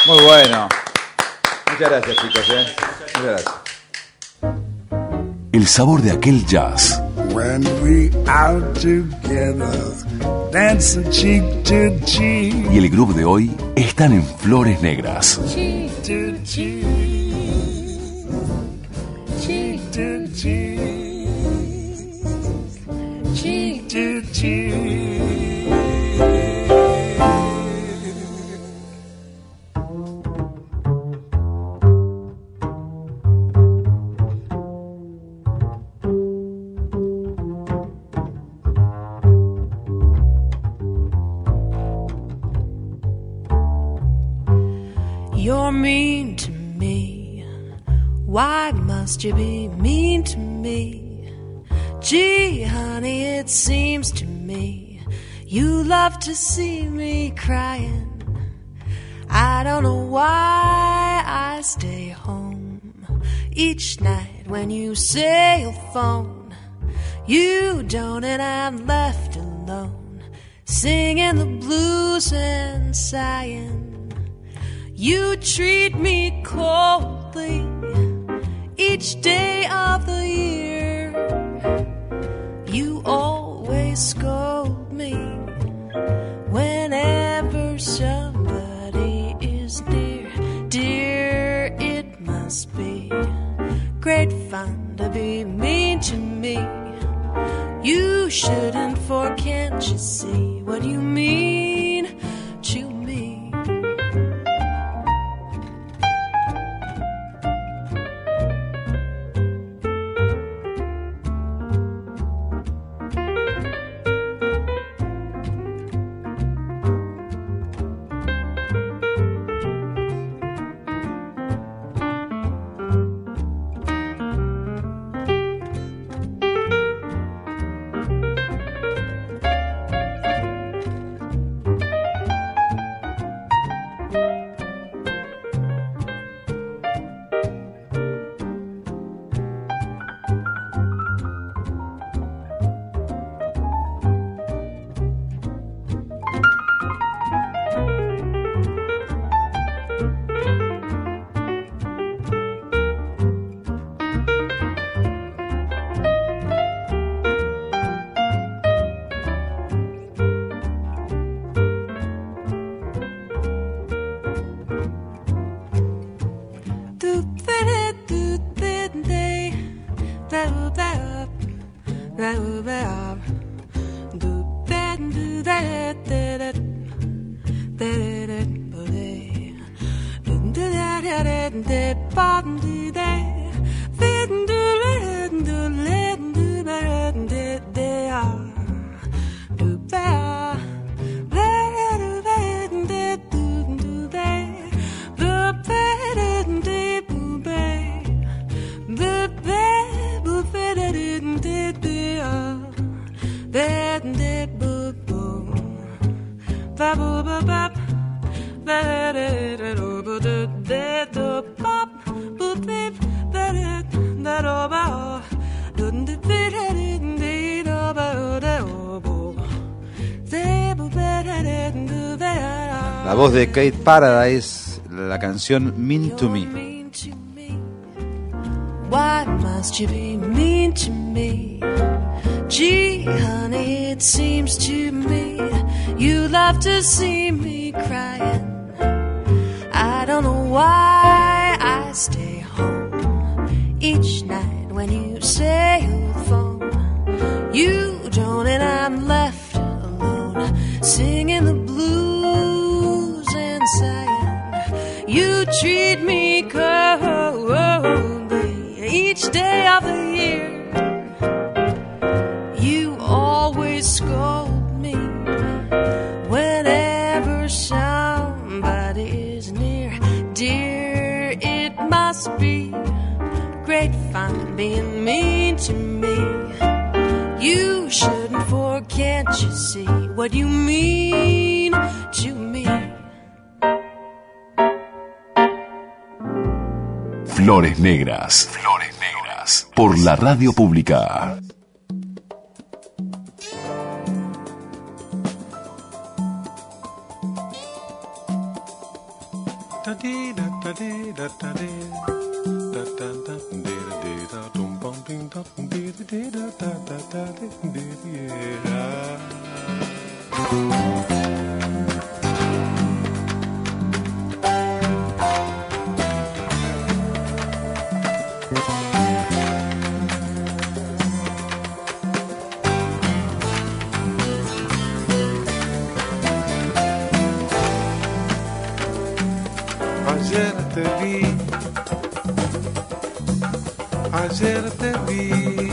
Muy bueno. Muchas gracias, chicos. Muchas gracias. El sabor de aquel jazz. When we out together, dancing cheek to cheek. Y el grupo de hoy están en Flores Negras. Cheek to cheek. Cheek to cheek. Cheek to cheek. You're mean to me. Why must you be mean to me? Gee, honey, it seems to me you love to see me crying. I don't know why I stay home each night when you say you'll phone. You don't, and I'm left alone, singing the blues and sighing. You treat me coldly each day of the year. You always scold me whenever somebody is near. Dear, it must be great fun to be mean to me. You shouldn't, for can't you see what you mean to me? La voz de Kate Paradise, la canción Mean to Me. Why must you be mean to me? Gee, honey, it seems to me you love to see me crying. I don't know why I stay home each night when you say you'll phone. You don't, and I'm left alone, singing the blues and sighing. You treat me coldly each day of the year. You always scold me whenever somebody is near. Dear, it must be great fun being mean to me. You shouldn't, for can't you see what you mean to me? Flores Negras. Flores Negras. Por la radio pública. Ayer te vi, ayer te vi,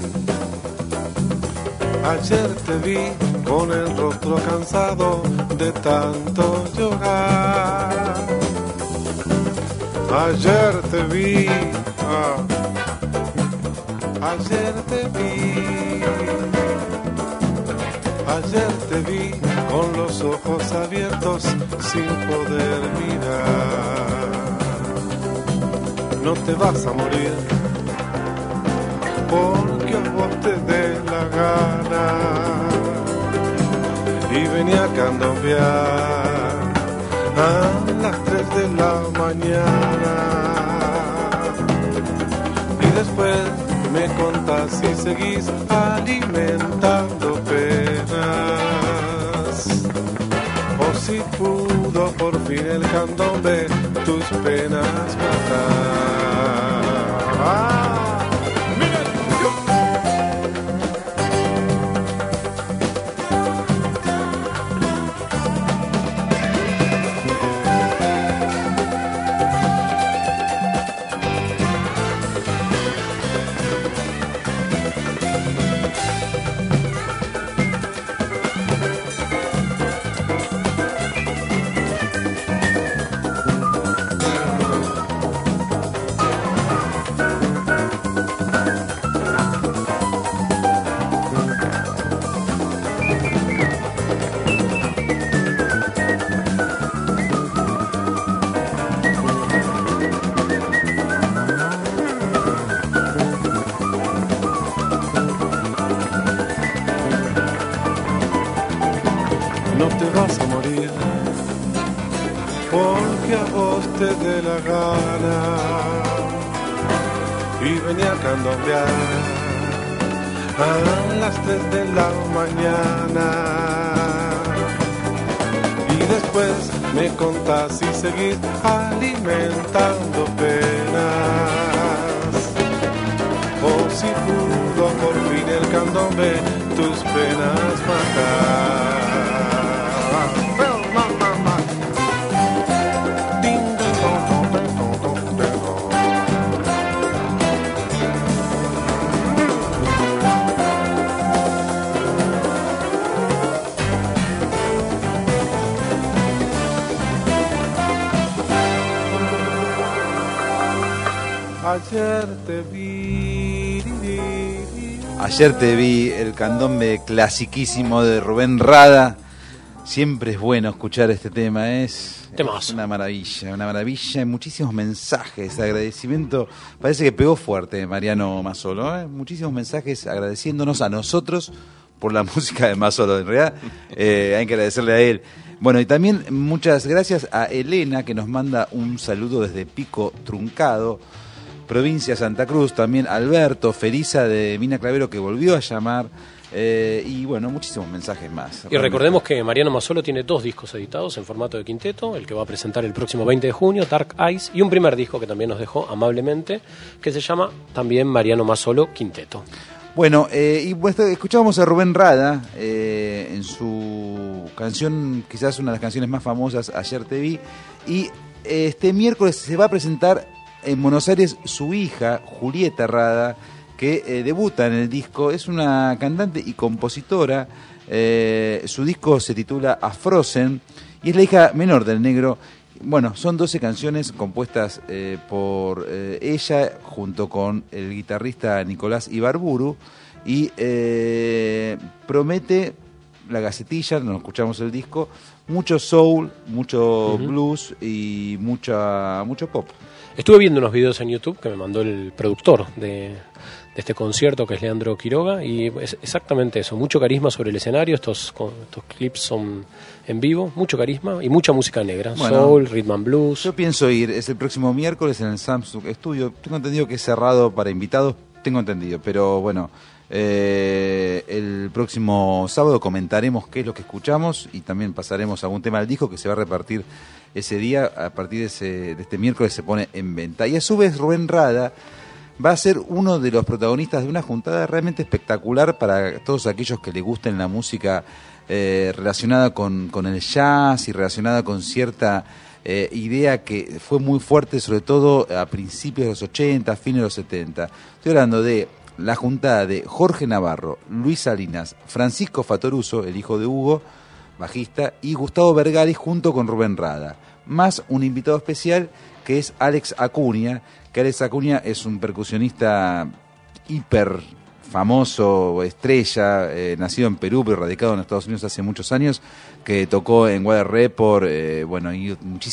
ayer te vi con el rostro cansado de tanto llorar. Ayer te vi, ayer te vi, ayer te vi con los ojos abiertos sin poder mirar. No te vas a morir porque a vos te dé la gana. Y venía a candombear a las 3 de la mañana. Y después me contás si seguís alimentando penas. O si pudo por fin el candombe tus penas matar. No te vas a morir porque a vos te dé la gana. Y venía a candombear a las 3 de la mañana. Y después me contás si seguís alimentando penas. O si pudo por fin el candombe tus penas matar. Ayer te vi. Ayer te vi, el candombe clasiquísimo de Rubén Rada. Siempre es bueno escuchar este tema, es una maravilla, muchísimos mensajes, agradecimiento, parece que pegó fuerte Mariano Mazzolo, muchísimos mensajes agradeciéndonos a nosotros por la música de Mazzolo, en realidad hay que agradecerle a él. Bueno, y también muchas gracias a Elena, que nos manda un saludo desde Pico Truncado, provincia de Santa Cruz, también Alberto Feriza de Mina Clavero, que volvió a llamar, y bueno, muchísimos mensajes más. Y recordemos que Mariano Mazzolo tiene 2 discos editados en formato de quinteto, el que va a presentar el próximo 20 de junio, Dark Eyes, y un primer disco que también nos dejó amablemente, que se llama también Mariano Mazzolo Quinteto. Bueno, y pues, escuchábamos a Rubén Rada en su canción, quizás una de las canciones más famosas, Ayer te vi, y este miércoles se va a presentar en Buenos Aires su hija, Julieta Rada, que debuta en el disco. Es una cantante y compositora. Su disco se titula A Frozen y es la hija menor del negro. Bueno, son 12 canciones compuestas por ella junto con el guitarrista Nicolás Ibarburu, y promete, la gacetilla, nos escuchamos el disco, mucho soul, mucho blues y mucho pop. Estuve viendo unos videos en YouTube que me mandó el productor de este concierto, que es Leandro Quiroga, y es exactamente eso, mucho carisma sobre el escenario, estos clips son en vivo, mucho carisma y mucha música negra, Bueno, soul, rhythm and blues. Yo pienso ir, es el próximo miércoles en el Samsung Studio. Tengo entendido que es cerrado para invitados, tengo entendido, pero bueno, el próximo sábado comentaremos qué es lo que escuchamos y también pasaremos algún tema del disco que se va a repartir ese día. A partir de este miércoles se pone en venta. Y a su vez Rubén Rada va a ser uno de los protagonistas de una juntada realmente espectacular para todos aquellos que les gusten la música relacionada con el jazz y relacionada con cierta idea que fue muy fuerte, sobre todo a principios de los 80, fines de los 70. Estoy hablando de la juntada de Jorge Navarro, Luis Salinas, Francisco Fatoruso, el hijo de Hugo, bajista, y Gustavo Vergali junto con Rubén Rada, más un invitado especial que es Alex Acuña, que Alex Acuña es un percusionista hiper famoso, estrella, nacido en Perú pero radicado en Estados Unidos hace muchos años, que tocó en Weather Report, y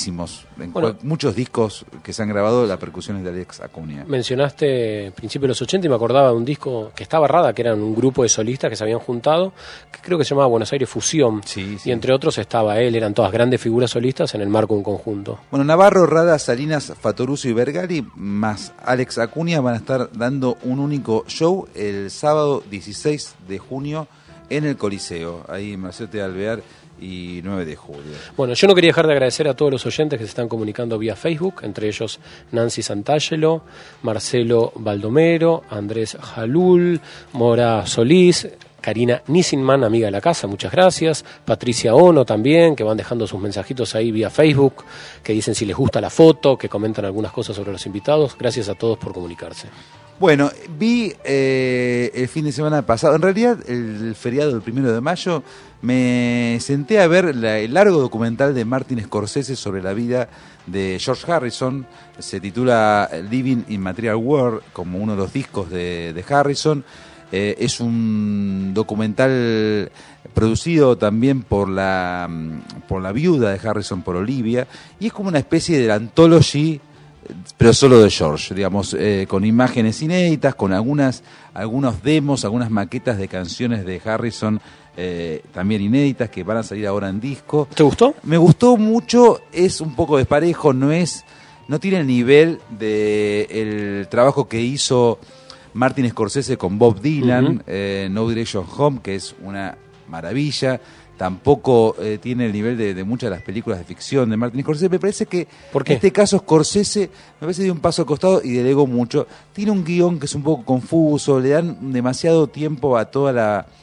muchos discos que se han grabado, las percusiones de Alex Acuña. Mencionaste principios de los 80 y me acordaba de un disco que estaba Rada, que eran un grupo de solistas que se habían juntado, que creo que se llamaba Buenos Aires Fusión, y entre otros estaba él, eran todas grandes figuras solistas en el marco de un conjunto. Bueno, Navarro, Rada, Salinas, Fatoruso y Vergali, más Alex Acuña, van a estar dando un único show el sábado 16 de junio en el Coliseo, ahí en Marcelo T. Alvear y 9 de julio. Bueno, yo no quería dejar de agradecer a todos los oyentes que se están comunicando vía Facebook, entre ellos Nancy Santangelo, Marcelo Baldomero, Andrés Jalul, Mora Solís, Karina Nissinman, amiga de la casa, muchas gracias. Patricia Ono también, que van dejando sus mensajitos ahí vía Facebook, que dicen si les gusta la foto, que comentan algunas cosas sobre los invitados. Gracias a todos por comunicarse. Bueno, vi el fin de semana pasado, en realidad el feriado del 1 de mayo, me senté a ver el largo documental de Martin Scorsese sobre la vida de George Harrison. Se titula Living in Material World, como uno de los discos de Harrison. Es un documental producido también por la viuda de Harrison, por Olivia, y es como una especie de anthology, pero solo de George, digamos, con imágenes inéditas, con algunos demos, algunas maquetas de canciones de Harrison también inéditas que van a salir ahora en disco. ¿Te gustó? Me gustó mucho, es un poco desparejo, no tiene el nivel de el trabajo que hizo Martin Scorsese con Bob Dylan, No Direction Home, que es una maravilla. Tampoco tiene el nivel de muchas de las películas de ficción de Martin Scorsese. Me parece que en este caso Scorsese me parece dio un paso al costado y delegó mucho. Tiene un guión que es un poco confuso, le dan demasiado tiempo a toda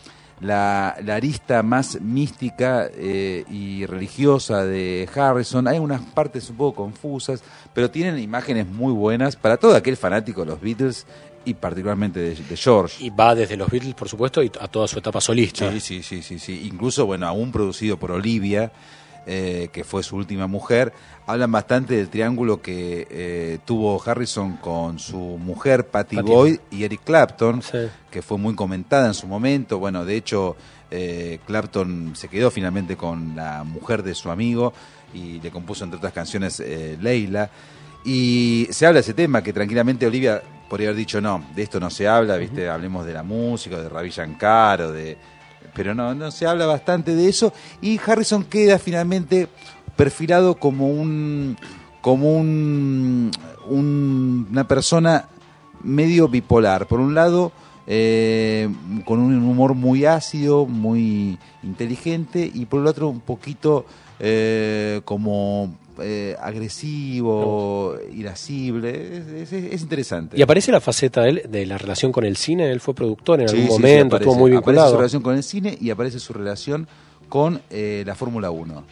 la arista más mística y religiosa de Harrison. Hay unas partes un poco confusas, pero tienen imágenes muy buenas para todo aquel fanático de los Beatles y particularmente de George. Y va desde los Beatles, por supuesto, y a toda su etapa solista. Sí. Incluso, bueno, aún producido por Olivia, que fue su última mujer. Hablan bastante del triángulo que tuvo Harrison con su mujer, Patty Boyd, y Eric Clapton, que fue muy comentada en su momento. Bueno, de hecho, Clapton se quedó finalmente con la mujer de su amigo y le compuso, entre otras canciones, Leila. Y se habla de ese tema, que tranquilamente Olivia podría haber dicho, no, de esto no se habla, ¿viste? Hablemos de la música, de Ravi Shankar, pero no se habla bastante de eso, y Harrison queda finalmente perfilado como una persona medio bipolar. Por un lado, con un humor muy ácido, muy inteligente, y por el otro un poquito agresivo, irascible. Es interesante. Y aparece la faceta de él, de la relación con el cine. Él fue productor en algún momento, estuvo muy vinculado. Aparece su relación con el cine y aparece su relación con la Fórmula 1.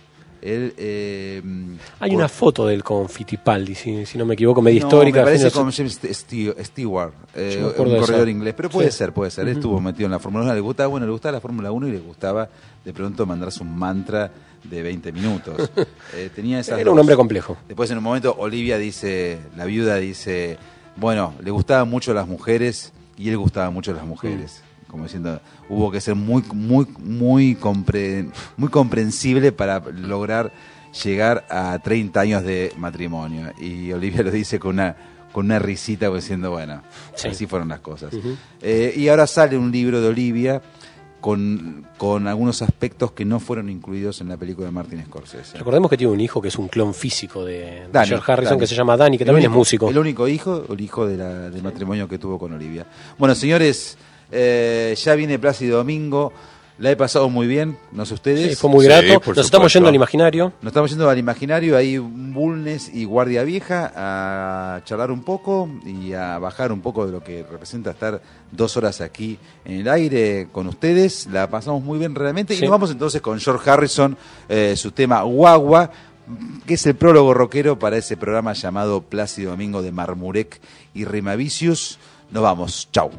Hay una foto de él con Fittipaldi, si no me equivoco, media histórica. Me parece con James Stewart, un corredor inglés, pero puede ser. Él estuvo metido en la Fórmula 1, le gustaba la Fórmula 1 y le gustaba de pronto mandarse un mantra de 20 minutos. Era un hombre complejo. Después, en un momento, Olivia la viuda dice, bueno, le gustaban mucho las mujeres y él gustaba mucho las mujeres. Como diciendo, hubo que ser muy comprensible para lograr llegar a 30 años de matrimonio. Y Olivia lo dice con con una risita diciendo, bueno, Sí. así fueron las cosas. Ujú. Y ahora sale un libro de Olivia con algunos aspectos que no fueron incluidos en la película de Martin Scorsese. Recordemos que tiene un hijo que es un clon físico de Dani, George Harrison, Dani. que se llama Danny, que El también único- es músico. El único hijo, el hijo del matrimonio que tuvo con Olivia. Bueno, señores, ya viene Plácido Domingo. La he pasado muy bien, no sé ustedes. Sí, fue muy grato. Nos estamos yendo al imaginario. Nos estamos yendo al imaginario, ahí Bulnes y Guardia Vieja, a charlar un poco y a bajar un poco de lo que representa estar 2 horas aquí en el aire con ustedes. La pasamos muy bien realmente. Sí. Y nos vamos entonces con George Harrison, su tema Guagua, que es el prólogo rockero para ese programa llamado Plácido Domingo de Marmurek y Rimavicius. Nos vamos, chau.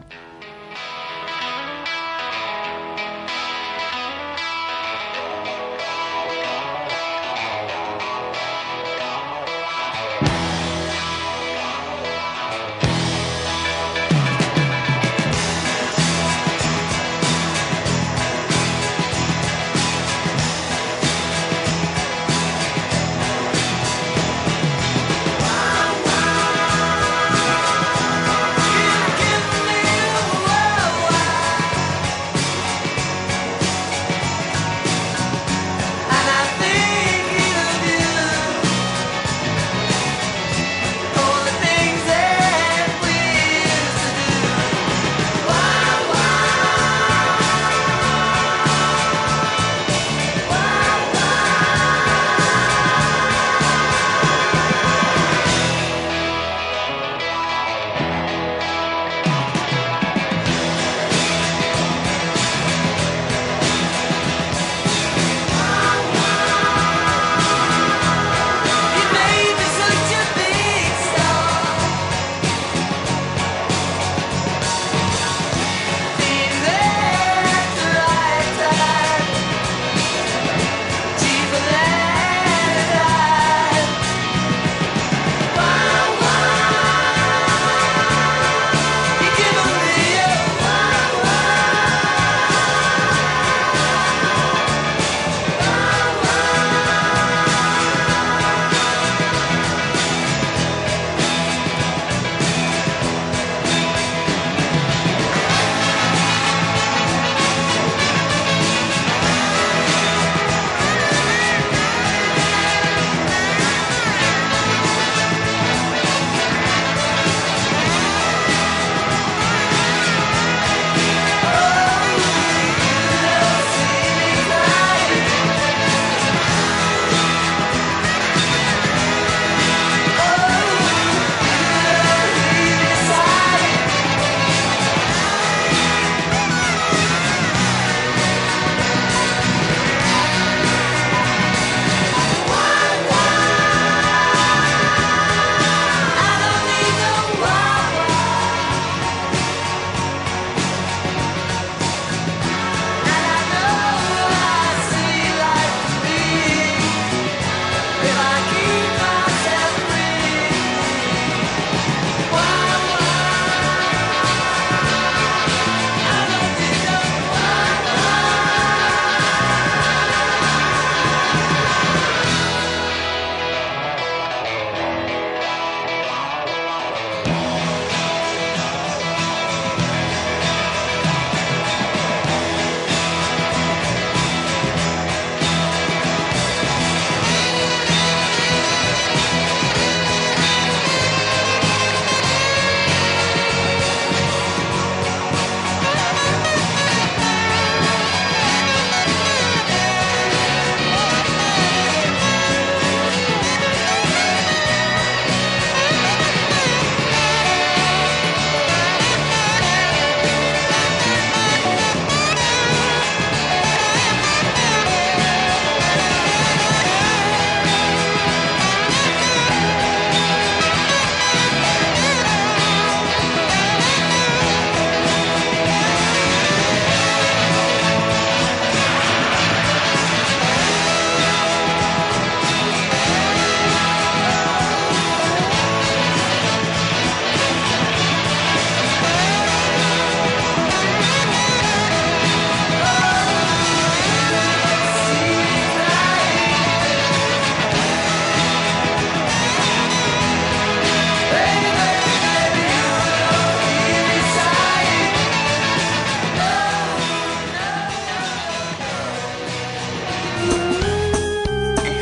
Give me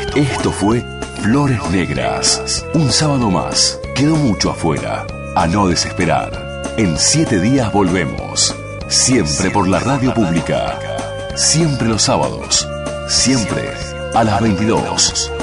Esto fue Flores Negras. Un sábado más. Quedó mucho afuera. A no desesperar. En 7 días volvemos. Siempre por la radio pública. Siempre los sábados. Siempre a las 22.